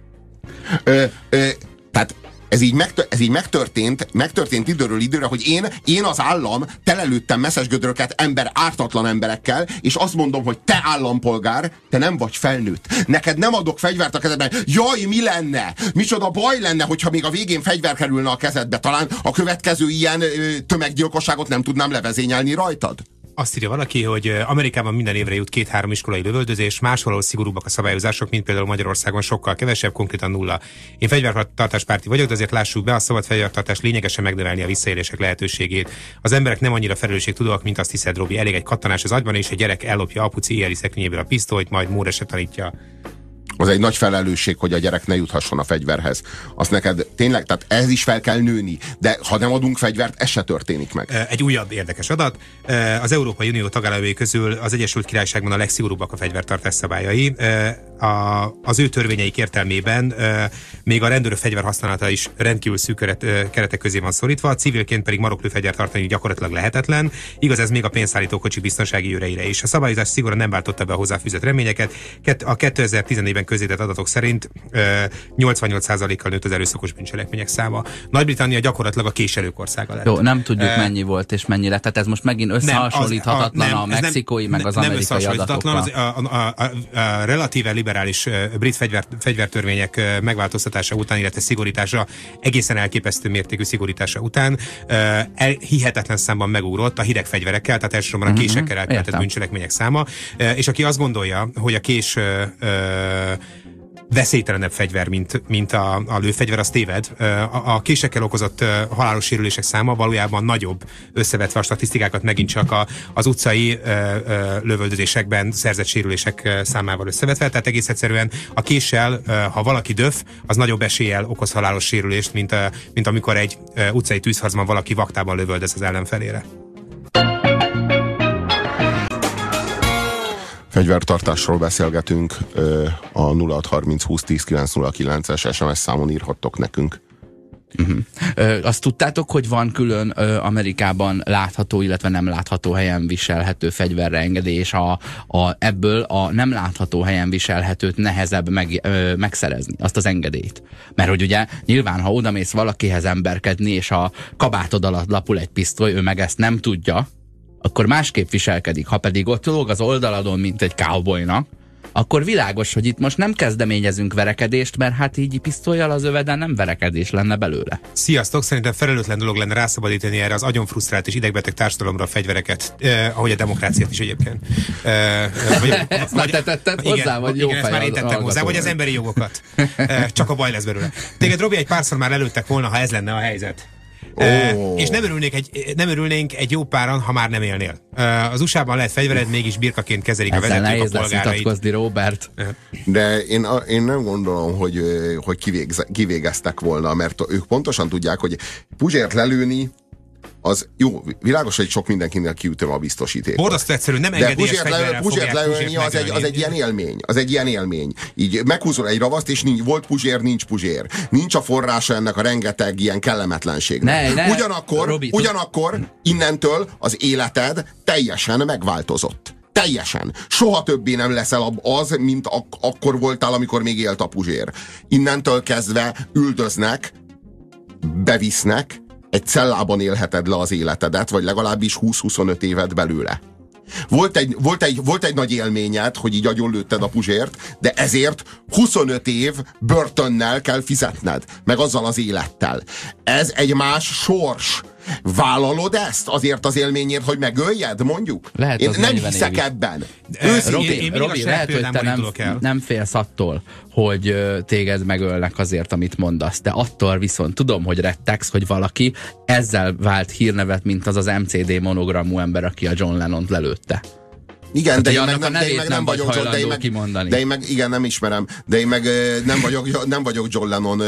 Tehát ez így megtörtént időről időre, hogy én az állam telelőttem messzes gödröket ártatlan emberekkel, és azt mondom, hogy te állampolgár, te nem vagy felnőtt. Neked nem adok fegyvert a kezedben. Jaj, mi lenne? Micsoda baj lenne, hogyha még a végén fegyver kerülne a kezedbe. Talán a következő ilyen tömeggyilkosságot nem tudnám levezényelni rajtad? Azt írja valaki, hogy Amerikában minden évre jut 2-3 iskolai lövöldözés, máshol szigorúbbak a szabályozások, mint például Magyarországon sokkal kevesebb, konkrétan 0. Én fegyvertartáspárti vagyok, de azért lássuk be, a szabad fegyvertartás lényegesen megnövelni a visszaélések lehetőségét. Az emberek nem annyira felelősségtudóak, mint azt hiszed, Robi. Elég egy kattanás az agyban, és egy gyerek ellopja apuci éjjeli szekrényéből a pisztolyt, majd Móra se tanítja. Az egy nagy felelősség, hogy a gyerek ne juthasson a fegyverhez. Azt neked tényleg, tehát ez is fel kell nőni, de ha nem adunk fegyvert, ez se történik meg. Egy újabb érdekes adat. Az Európai Unió tagállamai közül az Egyesült Királyságban a legszigorúbbak a fegyvertartás szabályai. Az ő törvényeik értelmében még a rendőrök fegyverhasználata is rendkívül szűk keretek közé van szorítva, civilként pedig maroklőfegyvert tartani gyakorlatilag lehetetlen. Igaz, ez még a pénzszállító kocsik biztonsági őreire is. A szabályozás szigorúan nem váltotta be a hozzáfűzött reményeket. A 2014-ben közzétett adatok szerint 88%-kal nőtt az erőszakos bűncselekmények száma. Nagy-Britannia gyakorlatilag a késelők országa lett. Jó, nem tudjuk mennyi volt és mennyi lett. Tehát ez most megint összehasonlíthatatlan a mexikói meg az amerikai adatokkal. A relatíve liberális brit fegyvertörvények megváltoztatása után, illetve szigorítása, egészen elképesztő mértékű szigorítása után hihetetlen számban megugrott a hideg fegyverekkel, tehát elsősorban a késekkel elkövetett bűncselekmények száma. És aki azt gondolja, hogy a kés veszélytelenebb fegyver, mint a lőfegyver, az téved. A késekkel okozott halálos sérülések száma valójában nagyobb, összevetve a statisztikákat megint csak az utcai lövöldözésekben szerzett sérülések számával összevetve. Tehát egész egyszerűen a késsel, ha valaki döf, az nagyobb eséllyel okoz halálos sérülést, mint amikor egy utcai tűzharcban valaki vaktában lövöldöz az ellenfelére. Fegyvertartásról beszélgetünk, a 0630 20 10 909-es SMS számon írhattok nekünk. Azt tudtátok, hogy van külön Amerikában látható, illetve nem látható helyen viselhető fegyverre engedély, és ebből a nem látható helyen viselhetőt nehezebb megszerezni, azt az engedélyt. Mert hogy ugye nyilván, ha odamész valakihez emberkedni, és a kabátod alatt lapul egy pisztoly, ő meg ezt nem tudja, akkor másképp viselkedik. Ha pedig ott lóg az oldaladon, mint egy cowboynak, akkor világos, hogy itt most nem kezdeményezünk verekedést, mert hát így pisztollyal az öveden nem verekedés lenne belőle. Sziasztok! Szerintem felelőtlen dolog lenne rászabadítani erre az agyon frusztrált és idegbeteg társadalomra a fegyvereket, ahogy a demokráciát is egyébként. Vagy te tetted hozzá, vagy jó igen, ezt már én tettem hozzá, vagy az emberi jogokat. Csak a baj lesz belőle. Téged, Robi, egy párszor már előttek volna, ha ez lenne a helyzet. És nem örülnénk egy jó páran, ha már nem élnél. Az USA-ban lehet fegyvered, mégis birkaként kezelik a vezetők a polgárait. Ezzel nehéz lesz vitatkozni, Robert. De én nem gondolom, hogy kivégeztek volna, mert ők pontosan tudják, hogy Puzsért lelőni, az jó, világos, hogy sok mindenkinek kiütöm a biztosítékot. Borzasztó egyszerű, nem engedélyes fegyverrel Puzsért lelőni az egy ilyen élmény. Az egy ilyen élmény. Így meghúzol egy ravaszt, és volt Puzsér, nincs Puzsér. Nincs a forrása ennek a rengeteg ilyen kellemetlenségnek. Ugyanakkor innentől az életed teljesen megváltozott. Teljesen. Soha többé nem leszel az, mint akkor voltál, amikor még élt a Puzsér. Innentől kezdve üldöznek, bevisznek, egy cellában élheted le az életedet, vagy legalábbis 20-25 évet belőle. Volt egy nagy élményed, hogy így agyonlőtted a Puzsért, de ezért 25 év börtönnel kell fizetned, meg azzal az élettel. Ez egy más sors. Vállalod ezt azért az élményért, hogy megöljed, mondjuk? Lehet, én nem hiszek ebben. Robi, lehet, hogy te nem félsz attól, hogy téged megölnek azért, amit mondasz. De attól viszont tudom, hogy rettegsz, hogy valaki ezzel vált hírnevet, mint az MCD monogramú ember, aki a John Lennont lelőtte. Igen, de én meg nem vagyok kimondani. De én meg igen, nem ismerem, de én meg nem vagyok John Lennon,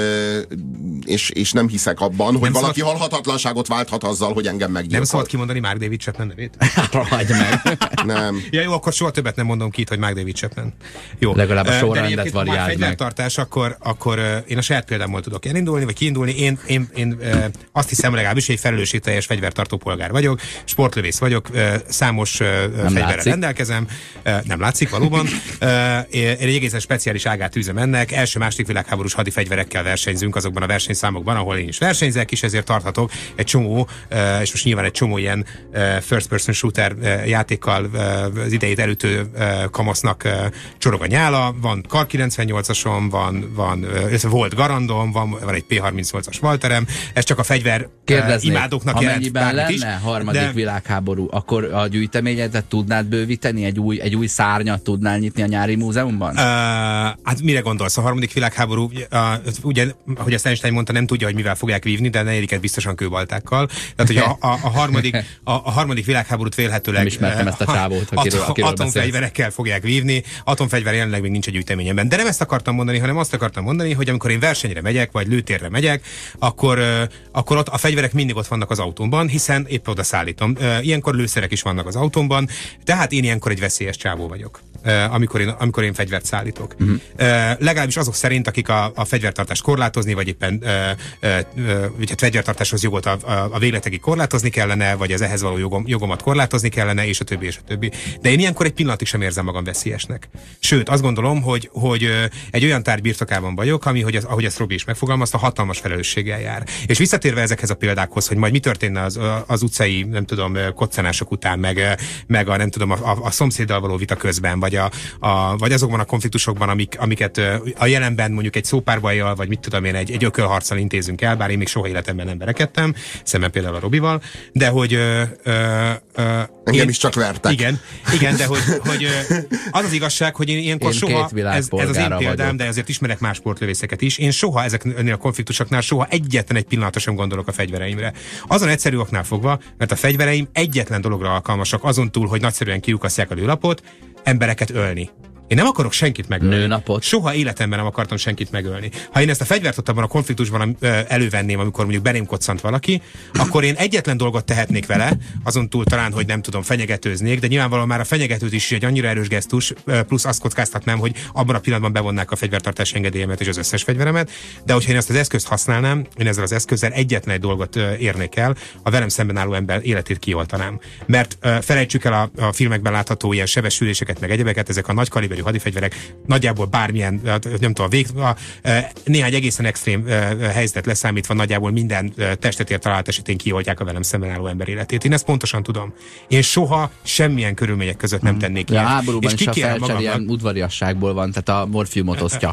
és nem hiszek abban, hogy valaki halhatatlanságot válthat azzal, hogy engem meggyilkol. Nem szabad kimondani Mark David Chapman nevét? Hagyj meg. Nem. Ja, jó, akkor soha többet nem mondom ki, hogy Mark David Chapman. Jó. Legalább a sorrendet variáld meg. Fegyvertartás, akkor én a saját példámmal tudok elindulni, vagy kiindulni. Én azt hiszem legalábbis, hogy egy felelősségteljes fegyvertartó polgár vagyok, sportlövész vagyok, számos fegyverrel rendelkezem, nem látszik valóban. Én egy egészen speciális ágát űzöm ennek. Első-második világháborús hadifegyverekkel versenyzünk azokban a versenyszámokban, ahol én is versenyzek, és ezért tarthatok egy csomó, és most nyilván egy csomó ilyen first person shooter játékkal az idejét elütő kamasznak csorog a nyála, van Kar 98-asom, volt Garandom, van egy P38-as Walterem, ez csak a fegyver imádóknak jelent. Amennyiben lenne harmadik világháború, akkor a gyűjteményedet tudnád bővíteni? Egy új szárnyat tudnál nyitni a nyári múzeumban? Hát mire gondolsz? A harmadik világháború, ugye, ahogy ezt Einstein mondta, nem tudja, hogy mivel fogják vívni, de a negyediket biztosan kőbaltákkal. Tehát, hogy a harmadik világháborút vélhetőleg nem ismertem ezt a csávót, akiről atomfegyverekkel fogják vívni. Atomfegyver jelenleg még nincs a gyűjteményemben. De nem ezt akartam mondani, hanem azt akartam mondani, hogy amikor én versenyre megyek, vagy lőtérre megyek, akkor ott a fegyverek mindig ott vannak az autómban, hiszen épp oda szállítom. Ilyenkor lőszerek is vannak az autómban, tehát én ilyenkor egy veszélyes csávó vagyok, amikor én fegyvert szállítok. Legalábbis azok szerint, akik a fegyvertartást korlátozni, vagy éppen fegyvertartáshoz jogot a végletekig korlátozni kellene, vagy az ehhez való jogomat korlátozni kellene, és a többi, és a többi. De én ilyenkor egy pillanatig sem érzem magam veszélyesnek. Sőt, azt gondolom, hogy egy olyan tárgy birtokában vagyok, ami, ahogy ezt Robi is megfogalmazta, hatalmas felelősséggel jár. És visszatérve ezekhez a példákhoz, hogy majd mi történne az utcai, nem tudom, koccanások után, meg a nem tudom, a szomszéddal való vita közben, vagy azokban a konfliktusokban, amiket a jelenben mondjuk egy szópárbajjal, vagy mit tudom én, egy ökölharccal intézünk el, bár én még soha életemben nem verekedtem, szemben például a Robival, de hogy engem is csak vertek. Igen, de hogy az az igazság, hogy én ilyenkor soha, ez az én példám, vagyok. De azért ismerek más sportlövészeket is, én soha ezeknél a konfliktusoknál soha egyetlen egy pillanatra sem gondolok a fegyvereimre. Azon egyszerű oknál fogva, mert a fegyvereim egyetlen dologra alkalmasak, azon túl, hogy nagyszerűen kiukasztják a lőlapot, embereket ölni. Én nem akarok senkit megölni. Nőnapot. Soha életemben nem akartam senkit megölni. Ha én ezt a fegyvert ott abban a konfliktusban elővenném, amikor mondjuk belém koccant valaki, akkor én egyetlen dolgot tehetnék vele, azon túl talán, hogy nem tudom, fenyegetőznék, de nyilvánvalóan már a fenyegetőz is egy annyira erős gesztus, plusz azt kockáztatnám, hogy abban a pillanatban bevonnák a fegyvertartási engedélyemet és az összes fegyveremet, de hogyha én ezt az eszközt használnám, én ezzel az eszközzel egyetlen egy dolgot érnék el, a velem szemben álló ember életét kioltanám. Mert felejtsük el a filmekben látható ilyen sebesüléseket, meg egyebeket, ezek a nagy kaliberű hadifegyverek nagyjából bármilyen, nem tudom, néhány egészen extrém helyzetet leszámítva nagyjából minden testet ért találat esetén kioltják a velem szemben álló ember életét. Én ezt pontosan tudom. Én soha semmilyen körülmények között nem tennék ilyet. A háborúban is a felcser ilyen udvariasságból van, tehát a morfiumot osztja.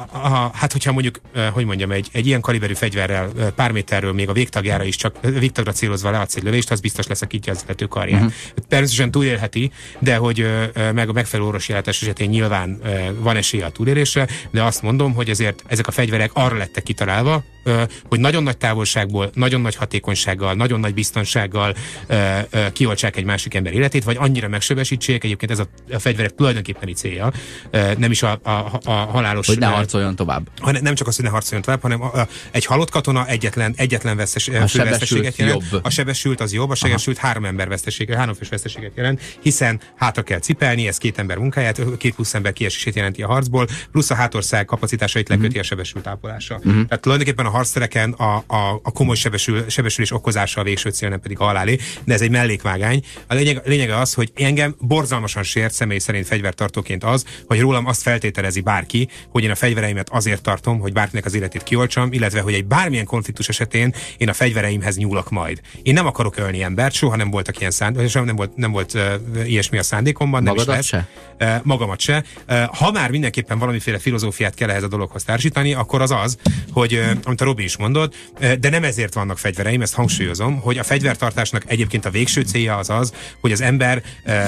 Hát, hogyha mondjuk, hogy mondjam, egy ilyen kaliberű fegyverrel pár méterről még a végtagjára is csak végtagra célozva leadsz egy lövést, az biztos leszakítja az illető karját. Természetesen túlélheti, de hogy meg a megfelelő orvosi ellátás esetén nyilván van esélye a túlélésre, de azt mondom, hogy ezért ezek a fegyverek arra lettek kitalálva, hogy nagyon nagy távolságból, nagyon nagy hatékonysággal, nagyon nagy biztonsággal kioltsák egy másik ember életét, vagy annyira megsebesítsék, egyébként ez a fegyverek tulajdonképpeni célja, nem is a halálos... Hogy ne harcoljon tovább. Nem csak az, hogy ne harcoljon tovább, hanem egy halott katona egyetlen veszteséget jelent. Jobb. A sebesült az jobb, a sebesült 3 ember vesztesége, 3 fős veszteséget jelent, hiszen hátra kell cipelni, ez 2 ember munkáját, 2 plusz ember kiesését jelenti a harcból, plusz a hátország kapacitásait leköti a sebesült ápolása. Tehát tulajdonképpen a harctereken a komoly sebesülés okozása a végső cél, nem pedig a halálé, de ez egy mellékvágány. A lényege az, hogy engem borzalmasan sért személy szerint fegyvertartóként az, hogy rólam azt feltételezi bárki, hogy én a fegyvereimet azért tartom, hogy bárkinek az életét kioltsam, illetve hogy egy bármilyen konfliktus esetén én a fegyvereimhez nyúlok majd. Én nem akarok ölni embert, soha nem voltak ilyen nem volt ilyesmi a szándékomban, nem magadat is lesz. Magamat se. Ha már mindenképpen valamiféle filozófiát kell ehhez a dologhoz társítani, akkor az, hogy amit a Robi is mondott, de nem ezért vannak fegyvereim, ezt hangsúlyozom, hogy a fegyvertartásnak egyébként a végső célja az, hogy az ember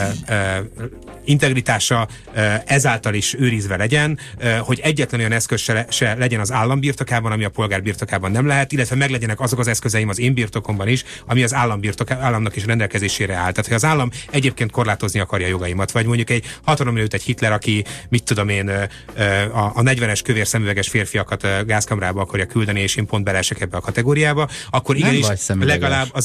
integritása ezáltal is őrizve legyen, hogy egyetlen olyan eszköz se legyen az állam birtokában, ami a polgár birtokában nem lehet, illetve meglegyenek azok az eszközeim az én birtokomban is, ami az államnak is rendelkezésére áll. Tehát, hogy az állam egyébként korlátozni akarja jogaimat, vagy mondjuk egy hatalomra egy Hitler, aki, mit tudom én, a 40-es kövér szemüveges férfiakat gázkamrába akarja küldeni, és én pont beleesek ebbe a kategóriába, akkor igenis legalább az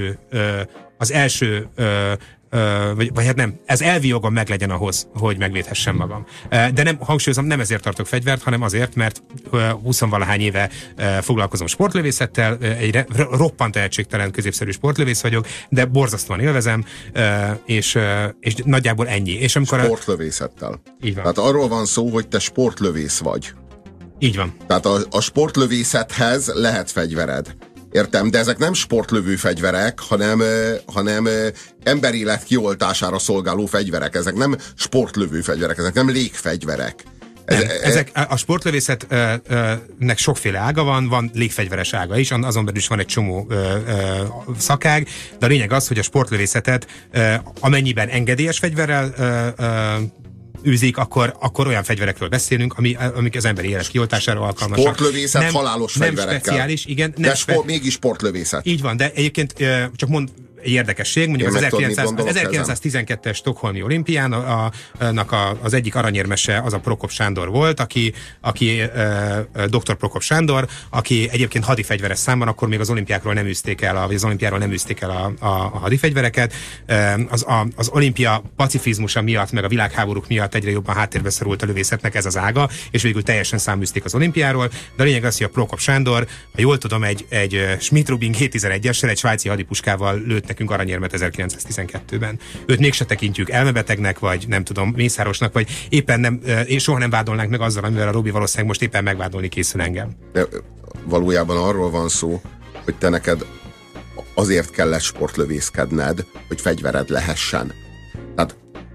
első vagy hát nem, ez elvi jogom meglegyen ahhoz, hogy megvédhessem magam. De nem, hangsúlyozom, nem ezért tartok fegyvert, hanem azért, mert 20-valahány éve foglalkozom sportlövészettel, egy roppant tehetségtelen középszerű sportlövész vagyok, de borzasztóan élvezem, és nagyjából ennyi. És amikor sportlövészettel. Így van. Tehát arról van szó, hogy te sportlövész vagy. Így van. Tehát a sportlövészethez lehet fegyvered. Értem, de ezek nem sportlövő fegyverek, hanem emberélet kioltására szolgáló fegyverek. Ezek nem sportlövő fegyverek, ezek nem légfegyverek. Ezek a sportlövészetnek sokféle ága van légfegyveres ága is, azon belül is van egy csomó szakág, de a lényeg az, hogy a sportlövészetet amennyiben engedélyes fegyverrel űzik, akkor olyan fegyverekről beszélünk, amik az emberi élet kioltására alkalmasak. Sportlövészet halálos fegyverekkel. Nem speciális, igen. De mégis sportlövészet. Így van, de egyébként csak mond egy érdekesség, mondjuk az 1912-es Stockholmi olimpián az egyik aranyérmese az a Prokop Sándor volt, aki dr. Prokop Sándor, aki egyébként hadifegyveres számban, akkor még az olimpiákról nem űzték el, vagy az olimpiáról nem űzték el a hadifegyvereket. Az olimpia pacifizmusa miatt, meg a világháborúk miatt egyre jobban háttérbe szorult a lövészetnek ez az ága, és végül teljesen száműzték az olimpiáról, de a lényeg az, hogy a Prokop Sándor, ha jól tudom, egy Schmidt-Rubin 2001-essel, egy svájci hadipuskával lőtt nekünk aranyérmet 1912-ben. Őt mégse tekintjük elmebetegnek, vagy nem tudom, mészárosnak, vagy éppen nem, és soha nem vádolnánk meg azzal, amivel a Robi valószínűleg most éppen megvádolni készül engem. De valójában arról van szó, hogy te neked azért kellett sportlövészkedned, hogy fegyvered lehessen. Tehát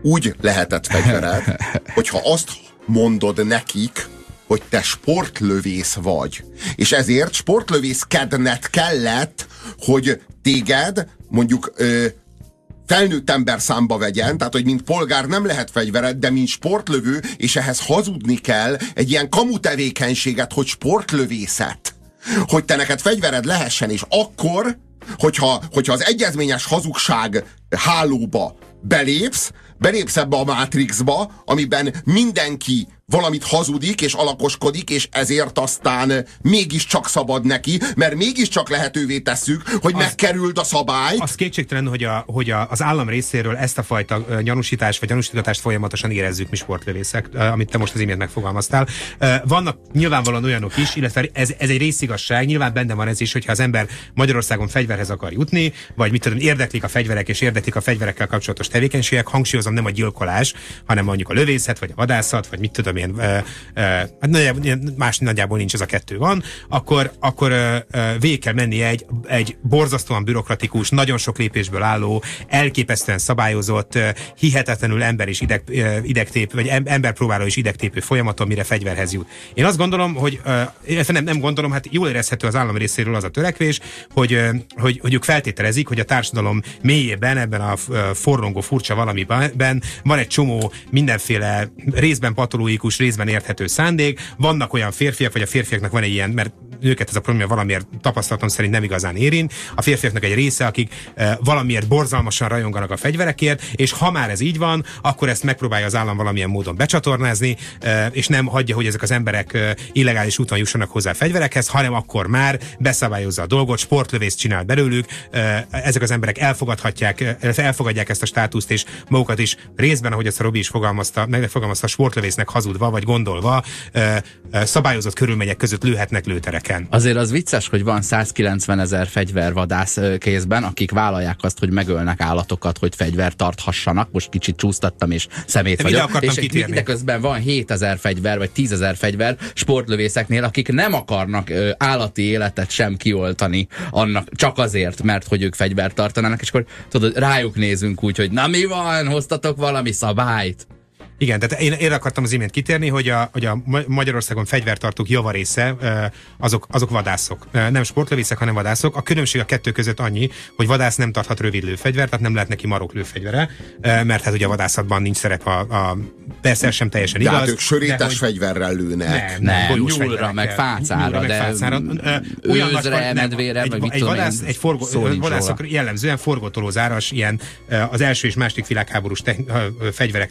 úgy lehetett fegyvered, hogyha azt mondod nekik, hogy te sportlövész vagy. És ezért sportlövészkedned kellett, hogy téged mondjuk felnőtt ember számba vegyen, tehát hogy mint polgár nem lehet fegyvered, de mint sportlövő, és ehhez hazudni kell egy ilyen kamu tevékenységet, hogy sportlövészet. Hogy te neked fegyvered lehessen, és akkor, hogyha az egyezményes hazugság hálóba belépsz ebbe a Matrixba, amiben mindenki valamit hazudik és alakoskodik, és ezért aztán mégiscsak szabad neki, mert mégiscsak lehetővé tesszük, hogy megkerüld a szabályt. Az kétségtelen, hogy az állam részéről ezt a fajta gyanúsítást vagy gyanúsítatást folyamatosan érezzük mi sportlövészek, amit te most az imént megfogalmaztál. Vannak nyilvánvalóan olyanok is, illetve ez egy részigazság, nyilván benne van ez is, hogyha az ember Magyarországon fegyverhez akar jutni, vagy mit tudom, érdeklik a fegyverek és érdeklik a fegyverekkel kapcsolatos tevékenységek, hangsúlyozom, nem a gyilkolás, hanem mondjuk a lövészet, vagy a vadászat, vagy mit tudom, más nagyjából nincs, ez a kettő van, akkor végig kell menni egy borzasztóan bürokratikus, nagyon sok lépésből álló, elképesztően szabályozott, hihetetlenül ember és idegtépő, vagy emberpróbáló és idegtépő folyamaton, mire fegyverhez jut. Én azt gondolom, hogy nem gondolom, hát jól érezhető az állam részéről az a törekvés, hogy ők feltételezik, hogy a társadalom mélyében, ebben a forrongó furcsa valamiben van egy csomó mindenféle részben patológikus, részben érthető szándék. Vannak olyan férfiak, vagy a férfiaknak van egy ilyen, mert őket ez a probléma valamiért tapasztalatom szerint nem igazán érint. A férfiaknak egy része, akik valamiért borzalmasan rajonganak a fegyverekért, és ha már ez így van, akkor ezt megpróbálja az állam valamilyen módon becsatornázni, és nem hagyja, hogy ezek az emberek illegális úton jussanak hozzá a fegyverekhez, hanem akkor már beszabályozza a dolgot, sportlövészt csinál belőlük, ezek az emberek elfogadják ezt a státuszt, és magukat is részben, ahogy ezt a Robi is megfogalmazta, sportlövésznek hazudva, vagy gondolva, szabályozott körülmények között lőhetnek lőtereken. Azért az vicces, hogy van 190 000 fegyvervadász kézben, akik vállalják azt, hogy megölnek állatokat, hogy fegyvert tarthassanak. Most kicsit csúsztattam, és szemét vagyok. És mindeközben van 7000 fegyver, vagy 10 000 fegyver sportlövészeknél, akik nem akarnak állati életet sem kioltani annak csak azért, mert hogy ők fegyvert tartanának, és akkor tudod, rájuk nézünk úgy, hogy na mi van, hoztatok valami szabályt. Igen, tehát én akartam az imént kitérni, hogy a Magyarországon fegyvertartók javarésze azok vadászok. Nem sportlövészek, hanem vadászok. A különbség a kettő között annyi, hogy vadász nem tarthat rövid lőfegyvert, tehát nem lehet neki marok lőfegyvere, mert hát ugye a vadászat nincs szerep persze sem teljesen igaz. Hát ők sörétes fegyverrel lőnek. Nem, nyúlra, meg fácára, de őzre, medvére, vagy mit tudom én. Egy vadászok jellemzően forgótolózáras, ilyen az első és második világháborús fegyverek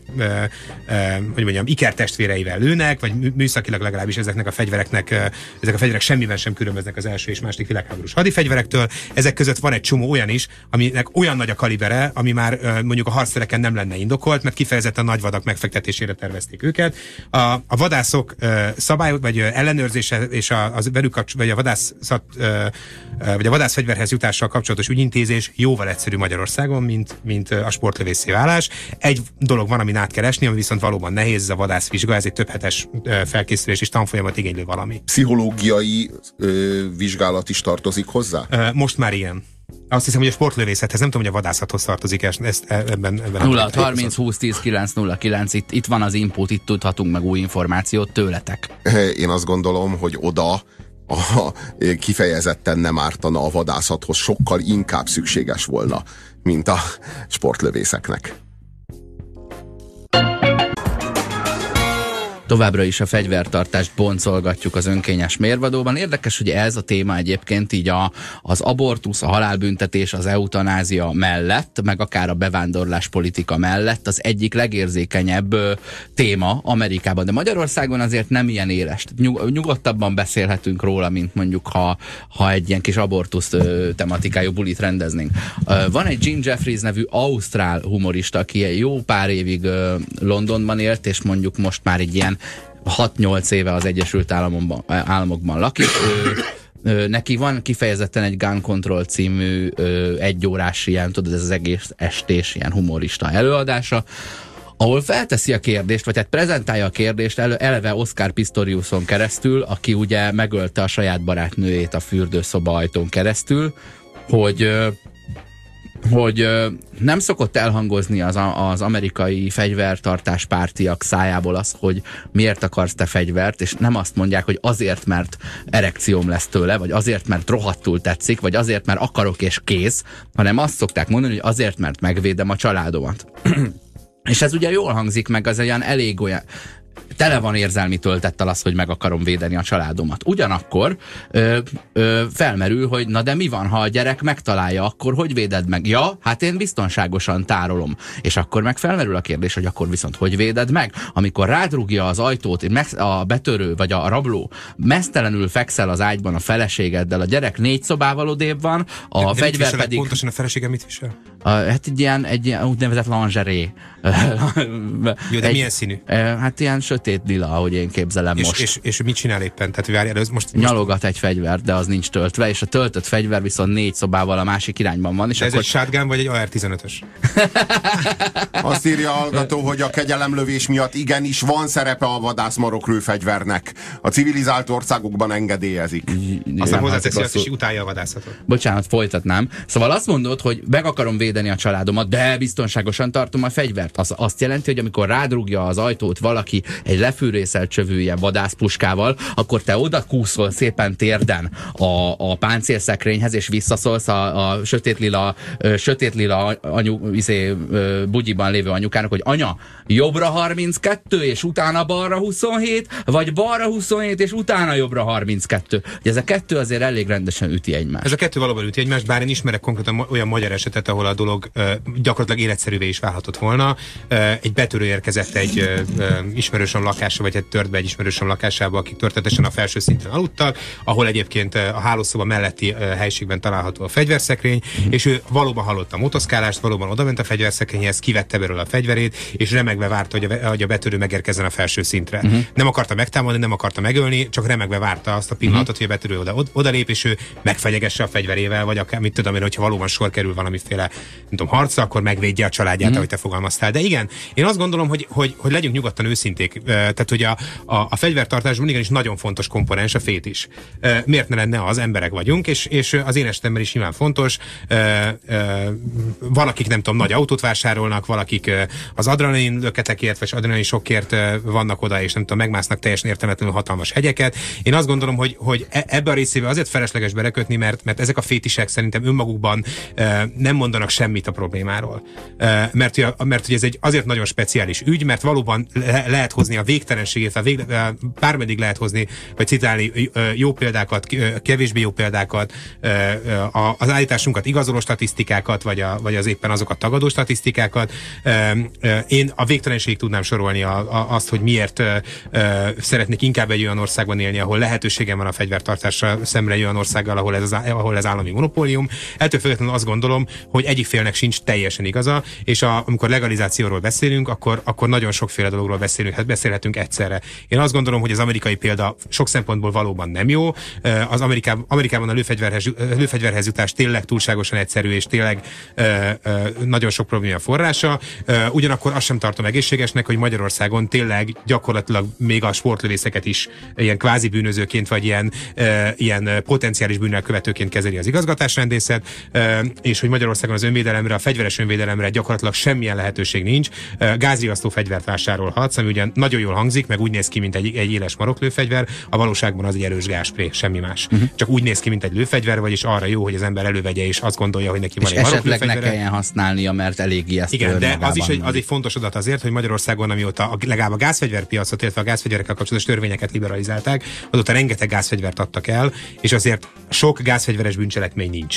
hogy mondjam, ikertestvéreivel lőnek, vagy műszakilag legalábbis ezek a fegyverek semmiben sem különböznek az első és második világháborús hadifegyverektől. Ezek között van egy csomó olyan is, aminek olyan nagy a kalibere, ami már mondjuk a harctereken nem lenne indokolt, mert kifejezetten nagy vadak megfektetésére tervezték őket. A vadászok szabályok, vagy ellenőrzése és vagy a vadászat, vagy a vadászfegyverhez jutással kapcsolatos ügyintézés jóval egyszerű Magyarországon, mint a sportlövészé válás. Egy dolog van, amin át kell esni, ami viszont valóban nehéz, ez a vadászvizsga, ez egy több hetes felkészülés és tanfolyamat igénylő valami. Pszichológiai vizsgálat is tartozik hozzá? Most már ilyen. Azt hiszem, hogy a sportlövészethez, nem tudom, hogy a vadászathoz tartozik ebben 0-30 20 10 909, itt van az input, itt tudhatunk meg új információt tőletek. Én azt gondolom, hogy oda kifejezetten nem ártana a vadászathoz, sokkal inkább szükséges volna, mint a sportlövészeknek. Továbbra is a fegyvertartást boncolgatjuk az önkényes mérvadóban. Érdekes, hogy ez a téma egyébként így az abortusz, a halálbüntetés, az eutanázia mellett, meg akár a bevándorláspolitika mellett az egyik legérzékenyebb téma Amerikában. De Magyarországon azért nem ilyen éles. Nyugodtabban beszélhetünk róla, mint mondjuk, ha egy ilyen kis abortusz tematikájú bulit rendeznénk. Van egy Jim Jeffries nevű ausztrál humorista, aki jó pár évig Londonban élt, és mondjuk most már egy ilyen 6-8 éve az Egyesült Államokban lakik. Neki van kifejezetten egy Gun Control című egyórás ilyen, tudod, ez az egész estés ilyen humorista előadása, ahol felteszi a kérdést, vagy hát prezentálja a kérdést eleve Oscar Pistoriuson keresztül, aki ugye megölte a saját barátnőjét a fürdőszoba ajtón keresztül, hogy hogy nem szokott elhangozni az amerikai fegyvertartás pártiak szájából az, hogy miért akarsz te fegyvert, és nem azt mondják, hogy azért, mert erekcióm lesz tőle, vagy azért, mert rohadtul tetszik, vagy azért, mert akarok és kész, hanem azt szokták mondani, hogy azért, mert megvédem a családomat. És ez ugye jól hangzik meg, az olyan elég olyan, tele van érzelmi töltettel az, hogy meg akarom védeni a családomat. Ugyanakkor felmerül, hogy na de mi van, ha a gyerek megtalálja, akkor hogy véded meg? Ja, hát én biztonságosan tárolom. És akkor meg felmerül a kérdés, hogy akkor viszont hogy véded meg? Amikor rádrúgja az ajtót, a betörő vagy a rabló, meztelenül fekszel az ágyban a feleségeddel, a gyerek 4 szobával odébb van, a fegyver pedig... Pontosan a feleségem mit visel? Hát egy ilyen úgynevezett lingerie. Jó, de milyen színű? Hát ilyen sötét lila, ahogy én képzelem most. És mit csinál éppen? Tehát várjál, most... Nyalogat egy fegyvert, de az nincs töltve, és a töltött fegyver viszont 4 szobával a másik irányban van. És de ez egy shotgun vagy egy AR-15-ös? Azt írja a hallgató, hogy a kegyelemlövés miatt igenis van szerepe a vadászmarok lőfegyvernek. A civilizált országokban engedélyezik. Aztán hozzáteszi azt is, utálja a vadászatot. Bocsánat, folytatnám. Szóval azt mondod, hogy meg akarom védeni a családomat, de biztonságosan tartom a fegyvert. Az azt jelenti, hogy amikor rádrúgja az ajtót valaki egy lefűrészelt csövűje vadászpuskával, akkor te oda kúszol szépen térden a páncélszekrényhez, és visszaszólsz a sötét lila bugyiban lévő anyukának, hogy anya, jobbra 32, és utána balra 27, vagy balra 27, és utána jobbra 32. Ugye ez a kettő azért elég rendesen üti egymást. Ez a kettő valóban üti egymást, bár én ismerek konkrétan olyan magyar esetet, ahol a dolog gyakorlatilag életszerűvé is válhatott volna. Egy betörő érkezett egy ismerősöm lakása, vagy egy tört be egy ismerősöm lakásába, akik történetesen a felső szinten aludtak, ahol egyébként a hálószoba melletti helységben található a fegyverszekrény, és ő valóban hallotta a motoszkálást, valóban odament a fegyverszekrényhez, kivette belőle a fegyverét, és remegve várta, hogy a betörő megérkezzen a felső szintre. Nem akarta megtámadni, nem akarta megölni, csak remegve várta azt a pillanatot, hogy a betörő odalép, és ő megfegyegesse a fegyverével, vagy akár, mit tudom én, hogyha valóban sor kerül valamiféle, nem tudom, harcra, akkor megvédje a családját, ahogy te fogalmaztál. De igen, én azt gondolom, hogy legyünk nyugodtan őszinték. Tehát, hogy a fegyvertartásban igenis nagyon fontos komponens a fétis. Miért ne lenne az? Emberek vagyunk, és az én esetemben is nyilván fontos. Valakik, nem tudom, nagy autót vásárolnak, valakik az adrenalin löketekért, vagy adrenalin sokkért vannak oda, és nem tudom, megmásznak teljesen értelmetlenül hatalmas hegyeket. Én azt gondolom, hogy ebbe a részébe azért felesleges belekötni, mert ezek a fétisek szerintem önmagukban nem mondanak semmit a problémáról. Mert ugye ez egy azért nagyon speciális ügy, mert valóban lehet hozni a végtelenségét, bármeddig lehet hozni, vagy citálni jó példákat, kevésbé jó példákat, az állításunkat igazoló statisztikákat, vagy az éppen azokat tagadó statisztikákat. Én a végtelenségig tudnám sorolni azt, hogy miért szeretnék inkább egy olyan országban élni, ahol lehetőségem van a fegyvertartásra szemre egy olyan országgal, ahol ez állami monopólium. Ettől függetlenül azt gondolom, hogy egyik félnek sincs teljesen igaza, és amikor legalizációról beszélünk, akkor nagyon sokféle dologról beszélhetünk egyszerre. Én azt gondolom, hogy az amerikai példa sok szempontból valóban nem jó. Az Amerikában a lőfegyverhez jutás tényleg túlságosan egyszerű, és tényleg nagyon sok probléma forrása. Ugyanakkor azt sem tartom egészségesnek, hogy Magyarországon tényleg gyakorlatilag még a sportlövészeket is ilyen kvázi bűnözőként, vagy ilyen potenciális bűnelkövetőként kezeli az igazgatásrendészet, és hogy Magyarországon az önvédelemre, a fegyveres önvédelemre gyakorlatilag semmilyen lehetőség nincs. Gázriasztó fegyvert vásárolhatsz, ami ugyan nagyon jól hangzik, meg úgy néz ki, mint egy éles maroklőfegyver, a valóságban az egy erős gázspré, semmi más. Csak úgy néz ki, mint egy lőfegyver, vagyis arra jó, hogy az ember elővegye, és azt gondolja, hogy neki van egy maroklőfegyvere. Esetleg ne kelljen használnia, mert elég ijesztő. Igen, de az egy fontos adat azért, hogy Magyarországon, amióta legalább a gázfegyverpiacot, illetve a gázfegyverekkel kapcsolatos törvényeket liberalizálták, azóta rengeteg gázfegyvert adtak el, és azért sok gázfegyveres bűncselekmény nincs.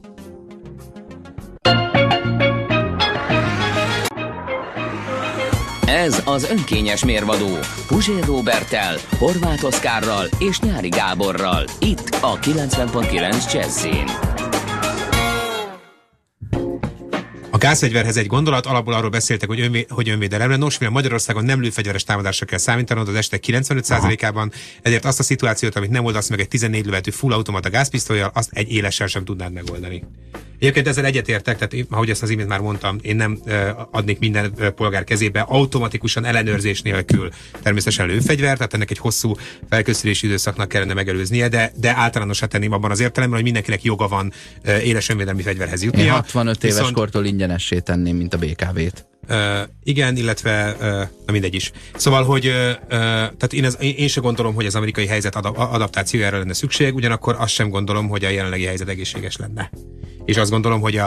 Ez az önkényes mérvadó Puzsér Róberttel, Horváth Oszkárral és Nyári Gáborral. Itt a 90.9 Jazzin. A gázfegyverhez egy gondolat, alapból arról beszéltek, hogy önvédelemre. Nos, mivel Magyarországon nem lőfegyveres támadásra kell számítanod az esetek 95%-ában, ezért azt a szituációt, amit nem oldasz meg egy 14 lövetű full automata gázpisztollyal, azt egy élessel sem tudnád megoldani. Egyébként ezzel egyetértek, tehát ahogy ezt az imént már mondtam, én nem adnék minden polgár kezébe automatikusan ellenőrzés nélkül természetesen lőfegyvert, tehát ennek egy hosszú felkészülési időszaknak kellene megelőznie, de általánosat tenném abban az értelemben, hogy mindenkinek joga van éles önvédelmi fegyverhez jutnia. Én 65 éves kortól ingyenessé tenném, mint a BKV-t. Igen, illetve na mindegy is. Szóval, hogy tehát én sem gondolom, hogy az amerikai helyzet adaptációjára lenne szükség, ugyanakkor azt sem gondolom, hogy a jelenlegi helyzet egészséges lenne. És azt gondolom, hogy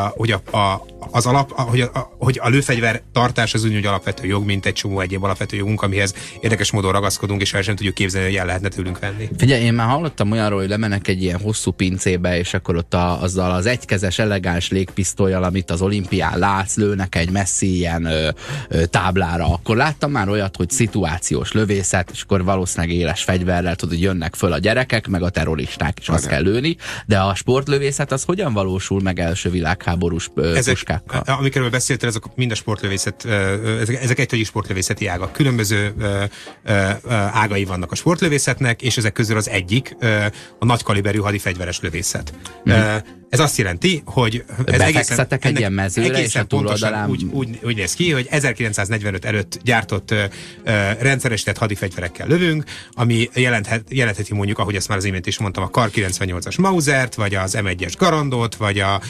a lőfegyver tartás az úgy alapvető jog, mint egy csomó egyéb alapvető jogunk, amihez érdekes módon ragaszkodunk, és el sem tudjuk képzelni, hogy el lehetne tőlünk venni. Figyelj, én már hallottam olyanról, hogy lemennek egy ilyen hosszú pincébe, és akkor ott azzal az egykezes elegáns légpisztollyal, amit az olimpián látsz, lőnek egy messzi ilyen táblára. Akkor láttam már olyat, hogy szituációs lövészet, és akkor valószínűleg éles fegyverrel, tudod, hogy jönnek föl a gyerekek, meg a terroristák, és azt kell lőni. De a sportlövészet az hogyan valósul meg első világháborús puskákkal? Amikről beszéltél, ezek mind a sportlövészet, ezek egytői sportlövészeti ágak. Különböző ágai vannak a sportlövészetnek, és ezek közül az egyik a nagykaliberű hadifegyveres lövészet. Ez azt jelenti, hogy ez befekszetek egy ilyen mezőre, és a túloldalán úgy néz ki, hogy 1945 előtt gyártott rendszeresített hadifegyverekkel lövünk, ami jelentheti mondjuk, ahogy ezt már az imént is mondtam, a Kar 98-as Mausert, vagy az M1-es Garandot, vagy az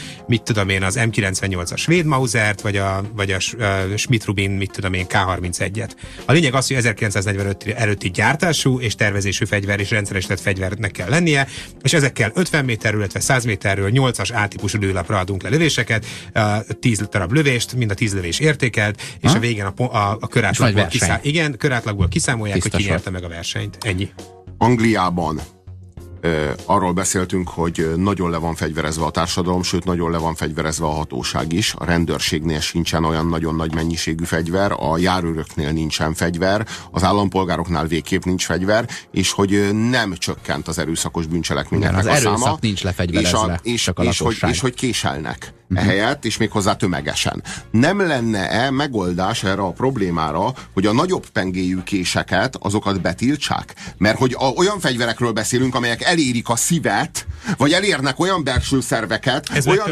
M98-as svéd Mausert, vagy a Schmidt-Rubin, K31-et. A lényeg az, hogy 1945 előtti gyártású és tervezésű fegyver és rendszeresített fegyvernek kell lennie, és ezekkel 50 méterről, illetve 100 méterről 8-as A-típusú lőlapra adunk le lövéseket, 10 darab lövést, mind a 10 lövés értékelt, és a végén a körátlagból kiszámolják, hogy ki nyerte meg a versenyt. Ennyi. Angliában arról beszéltünk, hogy nagyon le van fegyverezve a társadalom, sőt nagyon le van fegyverezve a hatóság is. A rendőrségnél sincsen olyan nagyon nagy mennyiségű fegyver, a járőröknél nincsen fegyver, az állampolgároknál végképp nincs fegyver, és hogy nem csökkent az erőszakos bűncselekményeknek a száma. Az erőszak nincs lefegyverezve, csak a lakosság. És hogy késelnek ehelyett, és méghozzá tömegesen. Nem lenne-e megoldás erre a problémára, hogy a nagyobb pengéjű késeket, azokat betiltsák? Mert hogy olyan fegyverekről beszélünk, amelyek elérik a szívet, vagy elérnek olyan belső szerveket,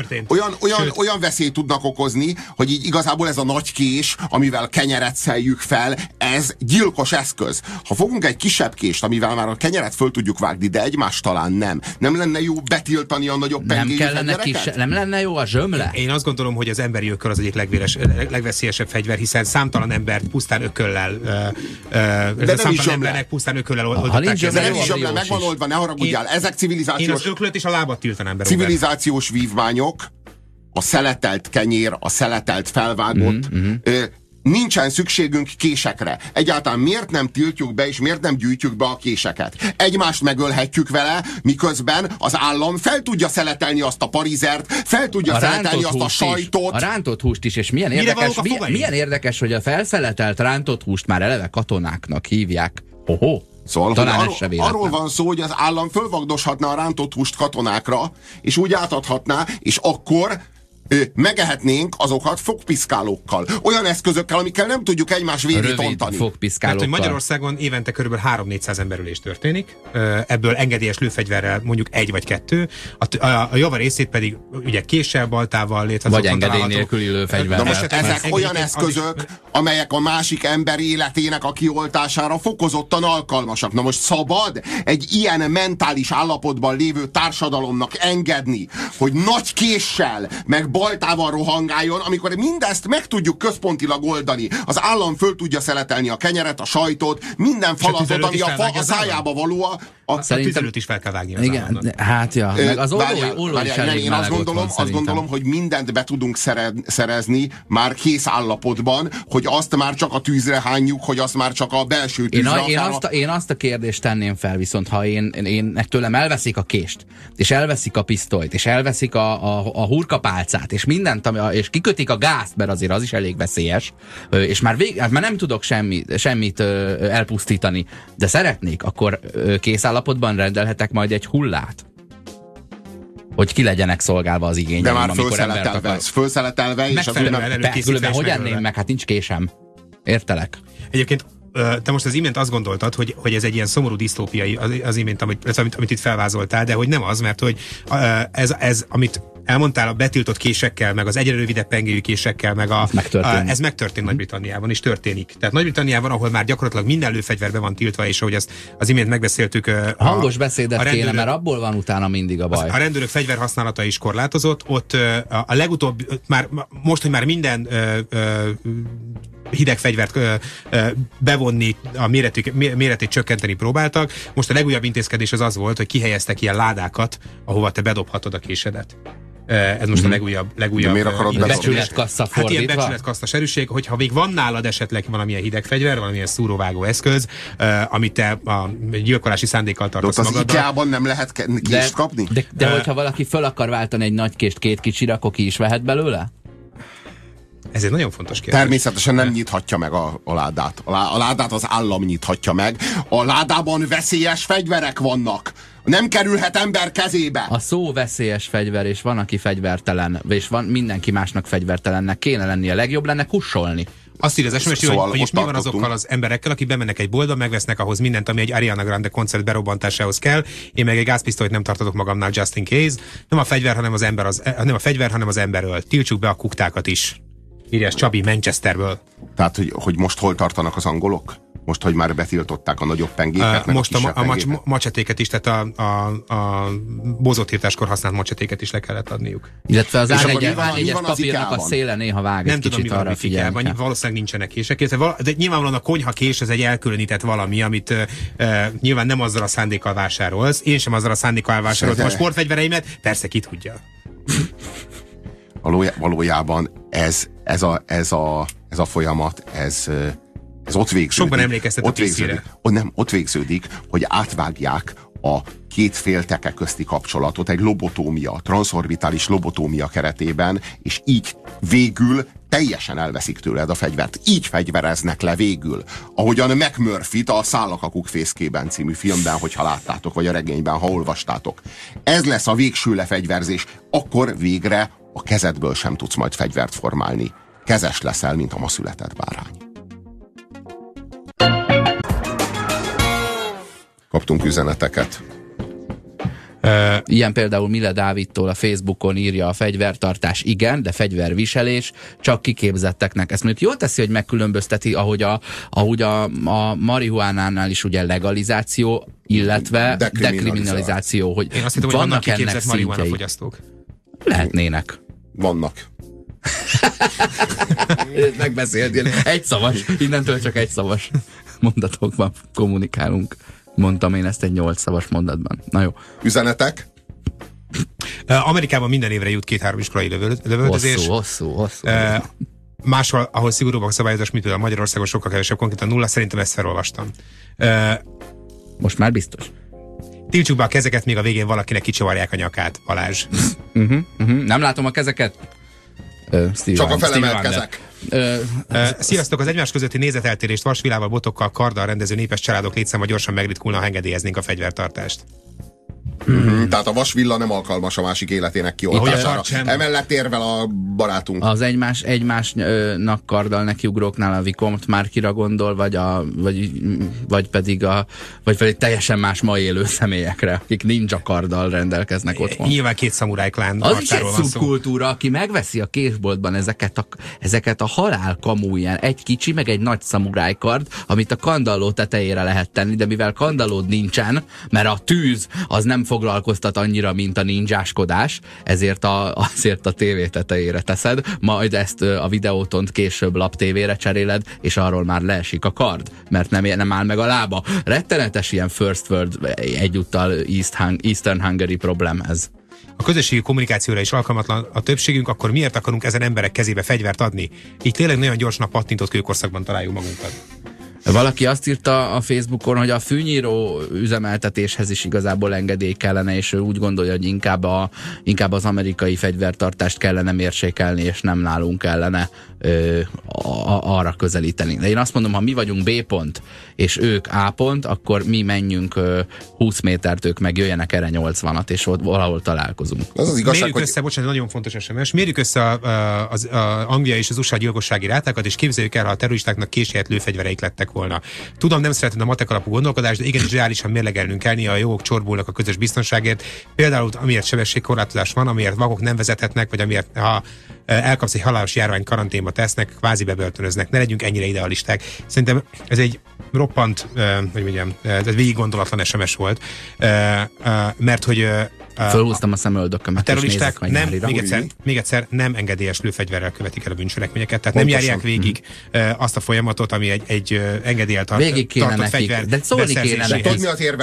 olyan veszélyt tudnak okozni, hogy így igazából ez a nagy kés, amivel kenyeret szeljük fel, ez gyilkos eszköz. Ha fogunk egy kisebb kést, amivel már a kenyeret föl tudjuk vágni, de egymást talán nem. Nem lenne jó betiltani a nagyobb pengéjű fegyvereket? Nem lenne jó a zsömle? Én azt gondolom, hogy az emberi ököl az egyik legveszélyesebb fegyver, hiszen számtalan embert pusztán ököllel számtalan embernek pusztán ököllel oldották ki. De nem is zsömle, meg van oldva, ne haragudjál. Ezek civilizációs... Én az öklöt és a lábat tiltanám be. Civilizációs vívmányok, a szeletelt kenyér, a szeletelt felvágott, nincsen szükségünk késekre. Egyáltalán miért nem tiltjuk be, és miért nem gyűjtjük be a késeket? Egymást megölhetjük vele, miközben az állam fel tudja szeletelni azt a parizert, fel tudja szeletelni azt a sajtot. A rántott húst is, és milyen érdekes, hogy a felszeletelt rántott húst már eleve katonáknak hívják. Szóval, arról van szó, hogy az állam fölvagdoshatná a rántott húst katonákra, és úgy átadhatná, és akkor megehetnénk azokat fogpiszkálókkal. Olyan eszközökkel, amikkel nem tudjuk egymás vérét ontani. Mert hogy Magyarországon évente kb. 3-400 emberölés történik, ebből engedélyes lőfegyverrel mondjuk 1 vagy 2, a java részét pedig ugye késsel, baltával, létre vagy engedély nélküli lőfegyverrel. Na most ezek olyan eszközök, amelyek a másik ember életének a kioltására fokozottan alkalmasak. Na most szabad egy ilyen mentális állapotban lévő társadalomnak engedni, hogy nagy késsel, meg baltával rohangáljon, amikor mindezt meg tudjuk központilag oldani. Az állam föl tudja szeletelni a kenyeret, a sajtot, minden falatot, ami a szájába való. A tüzelőt is fel kell vágni az államnak. Hát ja, meg az olló is elég én azt gondolom, hogy mindent be tudunk szerezni már kész állapotban, hogy azt már csak a tűzre hányjuk, hogy azt már csak a belső tűzre én azt a kérdést tenném fel, viszont ha én tőlem elveszik a kést, és elveszik a pisztolyt, és elveszik a hurkapálcát, és mindent, és kikötik a gázt, mert azért az is elég veszélyes, és már nem tudok semmit elpusztítani, de szeretnék, akkor kész állapotban rendelhetek majd egy hullát? hogy ki legyenek szolgálva az igényeim. De már fölszeletelve, és különben hogy enném meg? Hát nincs késem. Értelek? Egyébként te most az imént azt gondoltad, hogy ez egy ilyen szomorú disztópiai az imént, amit itt felvázoltál, de hogy nem az, mert hogy ez amit elmondtál a betiltott késekkel, meg az egyre rövidebb pengéjű késekkel, meg ez megtörtént Nagy-Britanniában, és történik. Tehát Nagy-Britanniában, ahol már gyakorlatilag minden lőfegyver be van tiltva, és ahogy azt az imént megbeszéltük. Hangos beszédet kéne, mert abból van utána mindig a baj. A rendőrök fegyverhasználata is korlátozott, ott a legutóbb, most, hogy már minden hideg fegyvert bevonni, a méretét csökkenteni próbáltak. Most a legújabb intézkedés az volt, hogy kihelyeztek ilyen ládákat, ahova te bedobhatod a késedet. Ez most a legújabb miért akarod becsületkassza fordítva? Hát ilyen becsületkasszas erősség, hogyha még van nálad esetleg valamilyen hideg fegyver, valamilyen szúróvágó eszköz, amit te a gyilkolási szándékkal tartasz magaddal. Az IKEA-ban nem lehet kést kapni? De hogyha valaki föl akar váltani egy nagy kést két kicsire, akkor ki is vehet belőle? Ez egy nagyon fontos kérdés. Természetesen nem nyithatja meg a ládát. A ládát az állam nyithatja meg. A ládában veszélyes fegyverek vannak. Nem kerülhet ember kezébe. A szó veszélyes fegyver, és van, aki fegyvertelen, és van mindenki másnak fegyvertelennek kéne lennie. Legjobb lenne kussolni. Azt írja az SMS, hogy és mi van azokkal az emberekkel, akik bemennek egy boltba, megvesznek ahhoz mindent, ami egy Ariana Grande koncert berobbantásához kell. Én meg egy gázpisztolyt nem tartatok magamnál just in case. Nem a fegyver, hanem az emberről. Tiltsuk be a kuktákat is. Írja Csabi Manchesterből. Tehát, hogy most hol tartanak az angolok? Most, hogy már betiltották a nagyobb pengéket, most a macsetéket is, tehát a bozótírtáskor használt macsetéket is le kellett adniuk. Illetve az A1-es papírnak a széle néha vág nem egy tudom, kicsit arra figyelni. Valószínűleg nincsenek kések. De nyilvánvalóan a konyhakés ez egy elkülönített valami, amit nyilván nem azzal a szándékkal vásárolsz. Én sem azzal a szándékkal vásároltam a sportfegyvereimet. Persze, ki tudja. Valójában ez a folyamat, ez ott végződik. Sokban emlékeztet a PC-re. Ott végződik, hogy átvágják a két félteke közti kapcsolatot egy lobotómia, transzorbitális lobotómia keretében, és így végül teljesen elveszik tőled a fegyvert. Így fegyvereznek le végül. Ahogyan McMurphy-t a Szállak a kukfészkében című filmben, hogyha láttátok, vagy a regényben, ha olvastátok. Ez lesz a végső lefegyverzés. Akkor végre a kezedből sem tudsz majd fegyvert formálni. Kezes leszel, mint a ma született bárány. Kaptunk üzeneteket. Ilyen például Mille Dávidtól a Facebookon írja: a fegyvertartás igen, de fegyverviselés csak kiképzetteknek. Ezt mondjuk jól teszi, hogy megkülönbözteti, ahogy a marihuánánál is ugye legalizáció, illetve dekriminalizáció. Hogy én azt hittem, hogy vannak kiképzett marihuánafogyasztók. Lehetnének. Vannak. Megbeszéltél. Egyszavas. Innentől csak egyszavas mondatokban kommunikálunk. Mondtam én ezt egy 8 szavas mondatban. Na jó. Üzenetek? Amerikában minden évre jut 2-3 iskolai lövöldözés. Hosszú. Máshol, ahol szigorúbbak szabályozás, mint a Magyarországon sokkal kevesebb, konkrétan 0, szerintem ezt felolvastam. Most már biztos. Tiltsuk be a kezeket, még a végén valakinek kicsavarják a nyakát, Balázs. Nem látom a kezeket. Csak a felemelt kezek. Sziasztok! Az egymás közötti nézeteltérést vasvilával, botokkal, karddal rendező népes családok létszáma gyorsan megritkulna, ha engedélyeznénk a fegyvertartást. Tehát a vasvilla nem alkalmas a másik életének kioltására. Emellett érvel a barátunk. Az egymásnak karddal nekiugróknál a Vicomt márkira gondol, vagy pedig teljesen más ma élő személyekre, akik ninja karddal rendelkeznek otthon. Nyilván 2 szamuráj klán. Az is egy szubkultúra, aki megveszi a késboltban ezeket a halálkamú ilyen egy kicsi, meg egy nagy szamuráj kard, amit a kandalló tetejére lehet tenni, de mivel kandallód nincsen, mert a tűz az nem foglalkoztat annyira, mint a ninjáskodás, ezért a tévé tetejére teszed, majd ezt a videótont később laptévére cseréled, és arról már leesik a kard, mert nem áll meg a lába. Rettenetes ilyen first world, egyúttal Eastern Hungary problém ez. A közösségi kommunikációra is alkalmatlan a többségünk, akkor miért akarunk ezen emberek kezébe fegyvert adni? Így tényleg nagyon gyorsan a pattintott kőkorszakban találjuk magunkat. Valaki azt írta a Facebookon, hogy a fűnyíró üzemeltetéshez is igazából engedély kellene, és ő úgy gondolja, hogy inkább az amerikai fegyvertartást kellene mérsékelni, és nem nálunk kellene arra közelíteni. De én azt mondom, ha mi vagyunk B pont, és ők A pont, akkor mi menjünk 20 métert, ők meg jöjjenek erre 80-at, és ott valahol találkozunk. Az igazság, mérjük össze, bocsánat, nagyon fontos SMS, mérjük össze az Anglia és az USA gyilkossági rátákat, és képzeljük el, ha a terroristáknak késett lőfegyvereik lettek volna. Tudom, nem szeretem a matek alapú gondolkodást, de igenis reálisan mérlegelnünk kell, a jogok csorbulnak a közös biztonságért. Például amiért sebességkorlátozás van, amiért vakok nem vezethetnek, vagy amiért ha elkapsz egy halálos járvány, karanténba tesznek, kvázi bebörtönöznek. Ne legyünk ennyire idealisták. Szerintem ez egy roppant, hogy mondjam, ez végig gondolatlan SMS volt, mert hogy fölhúztam a szemöldökömet. A terroristák még egyszer nem engedélyes lőfegyverrel követik el a bűncselekményeket, tehát nem járják végig azt a folyamatot, ami egy engedéllyel tartott fegyver. De szólni kéne nekik. Tudod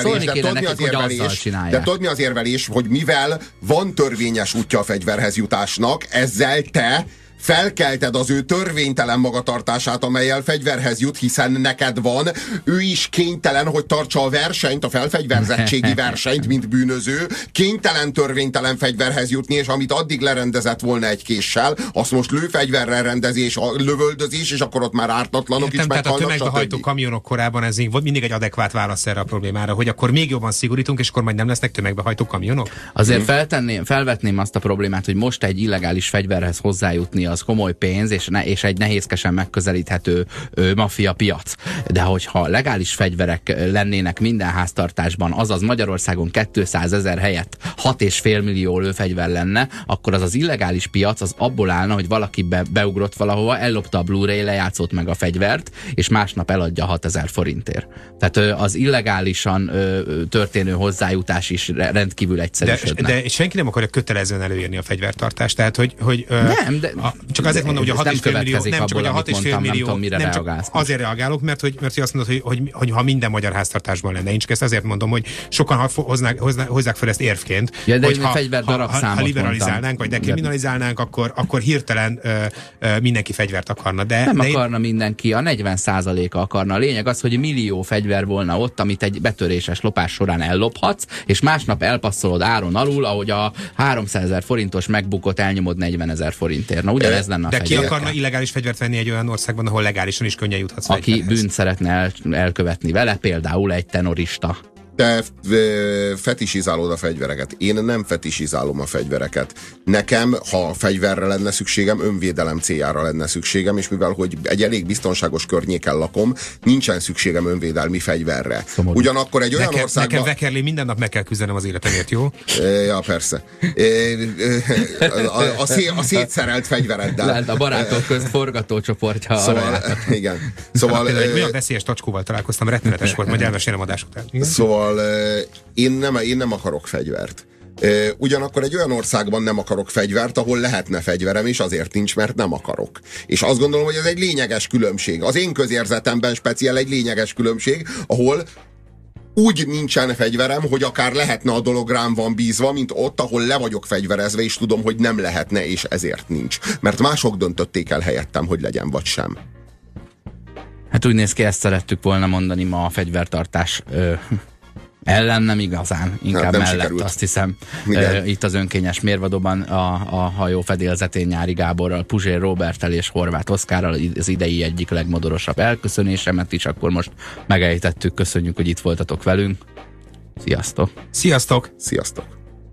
mi az érvelés, hogy mivel van törvényes útja a fegyverhez jutásnak, ezzel te felkelted az ő törvénytelen magatartását, amellyel fegyverhez jut, hiszen neked van. Ő is kénytelen, hogy tartsa a versenyt, a felfegyverzettségi versenyt, mint bűnöző. Kénytelen törvénytelen fegyverhez jutni, és amit addig lerendezett volna egy késsel, azt most lőfegyverrel rendezés, lövöldözés, és akkor ott már ártatlanok is meghalnak. Tehát a tömegbe hajtó kamionok korában ez mindig egy adekvát válasz erre a problémára, hogy akkor még jobban szigorítunk, és akkor majd nem lesznek tömegbe hajtó kamionok? Azért felvetném azt a problémát, hogy most egy illegális fegyverhez hozzájutni az komoly pénz, és egy nehézkesen megközelíthető maffia piac. De hogyha legális fegyverek lennének minden háztartásban, azaz Magyarországon 200 000 helyett 6,5 millió lőfegyver lenne, akkor az illegális piac az abból állna, hogy valaki beugrott valahova, ellopta a Blu-ray, lejátszott meg a fegyvert, és másnap eladja 6000 forintért. Tehát az illegálisan történő hozzájutás is rendkívül egyszerűsödne. De senki nem akarja kötelezően előírni a fegyvertartást. Tehát, hogy nem, de csak azért mondom, hogy a 6,5 millió, nem csak, hogy a 6,5 millió, nem csak azért reagálok, mert hogy azt mondod, hogy ha minden magyar háztartásban lenne. Én csak ezt azért mondom, hogy sokan hozzák fel ezt érvként, ja, hogy ha liberalizálnánk, vagy dekriminalizálnánk, akkor hirtelen mindenki fegyvert akarna. Nem akarna mindenki, a 40%-a akarna. A lényeg az, hogy millió fegyver volna ott, amit egy betöréses lopás során ellophatsz, és másnap elpasszolod áron alul, ahogy a 300 000 forintos megbukott elnyomod 40 000 forintért. Na ugyanez lenne a de ki akarna illegális fegyvert venni egy olyan országban, ahol legálisan is könnyen juthatsz aki fegyverhez? Bűnt szeretne elkövetni vele, például egy tenorista. Te fetisizálod a fegyvereket. Én nem fetisizálom a fegyvereket. Nekem, ha fegyverre lenne szükségem, önvédelem céljára lenne szükségem, és mivel, hogy egy elég biztonságos környéken lakom, nincsen szükségem önvédelmi fegyverre. Szomorú. Ugyanakkor egy olyan országban... Nekem vekerlé, minden nap meg kell küzdenem az életemért, jó? Ja, persze. A szétszerelt fegyvereddel. Lehet a barátok közt forgatócsoportja. Szóval, igen. Szóval... olyan veszélyes tacskóval találkoztam, rettenetes volt, majd elmesélem adás után. Szóval én nem akarok fegyvert. Ugyanakkor egy olyan országban nem akarok fegyvert, ahol lehetne fegyverem, és azért nincs, mert nem akarok. És azt gondolom, hogy ez egy lényeges különbség. Az én közérzetemben speciál egy lényeges különbség, ahol úgy nincsen fegyverem, hogy akár lehetne a dolog rám van bízva, mint ott, ahol le vagyok fegyverezve, és tudom, hogy nem lehetne, és ezért nincs. Mert mások döntötték el helyettem, hogy legyen vagy sem. Hát úgy néz ki, ezt szerettük volna mondani ma a fegyvertartás ellen, nem igazán, inkább nem mellett sikerült. Azt hiszem. Itt az önkényes mérvadóban a hajó fedélzetén Nyári Gáborral, Puzsér Róberttel és Horváth Oszkárral az idei egyik legmodorosabb elköszönésemet is akkor most megejtettük. Köszönjük, hogy itt voltatok velünk. Sziasztok! Sziasztok! Sziasztok!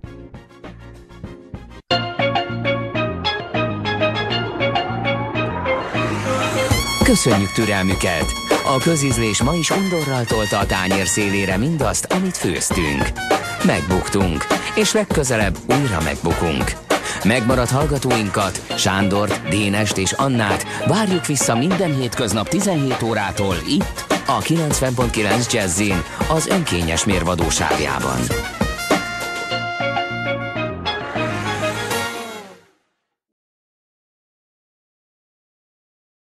Köszönjük türelmüket! A közízlés ma is undorral tolta a tányér szélére mindazt, amit főztünk. Megbuktunk, és legközelebb újra megbukunk. Megmaradt hallgatóinkat, Sándort, Dénest és Annát várjuk vissza minden hétköznap 17 órától itt, a 90.9 Jazzin, az önkényes mérvadóságában.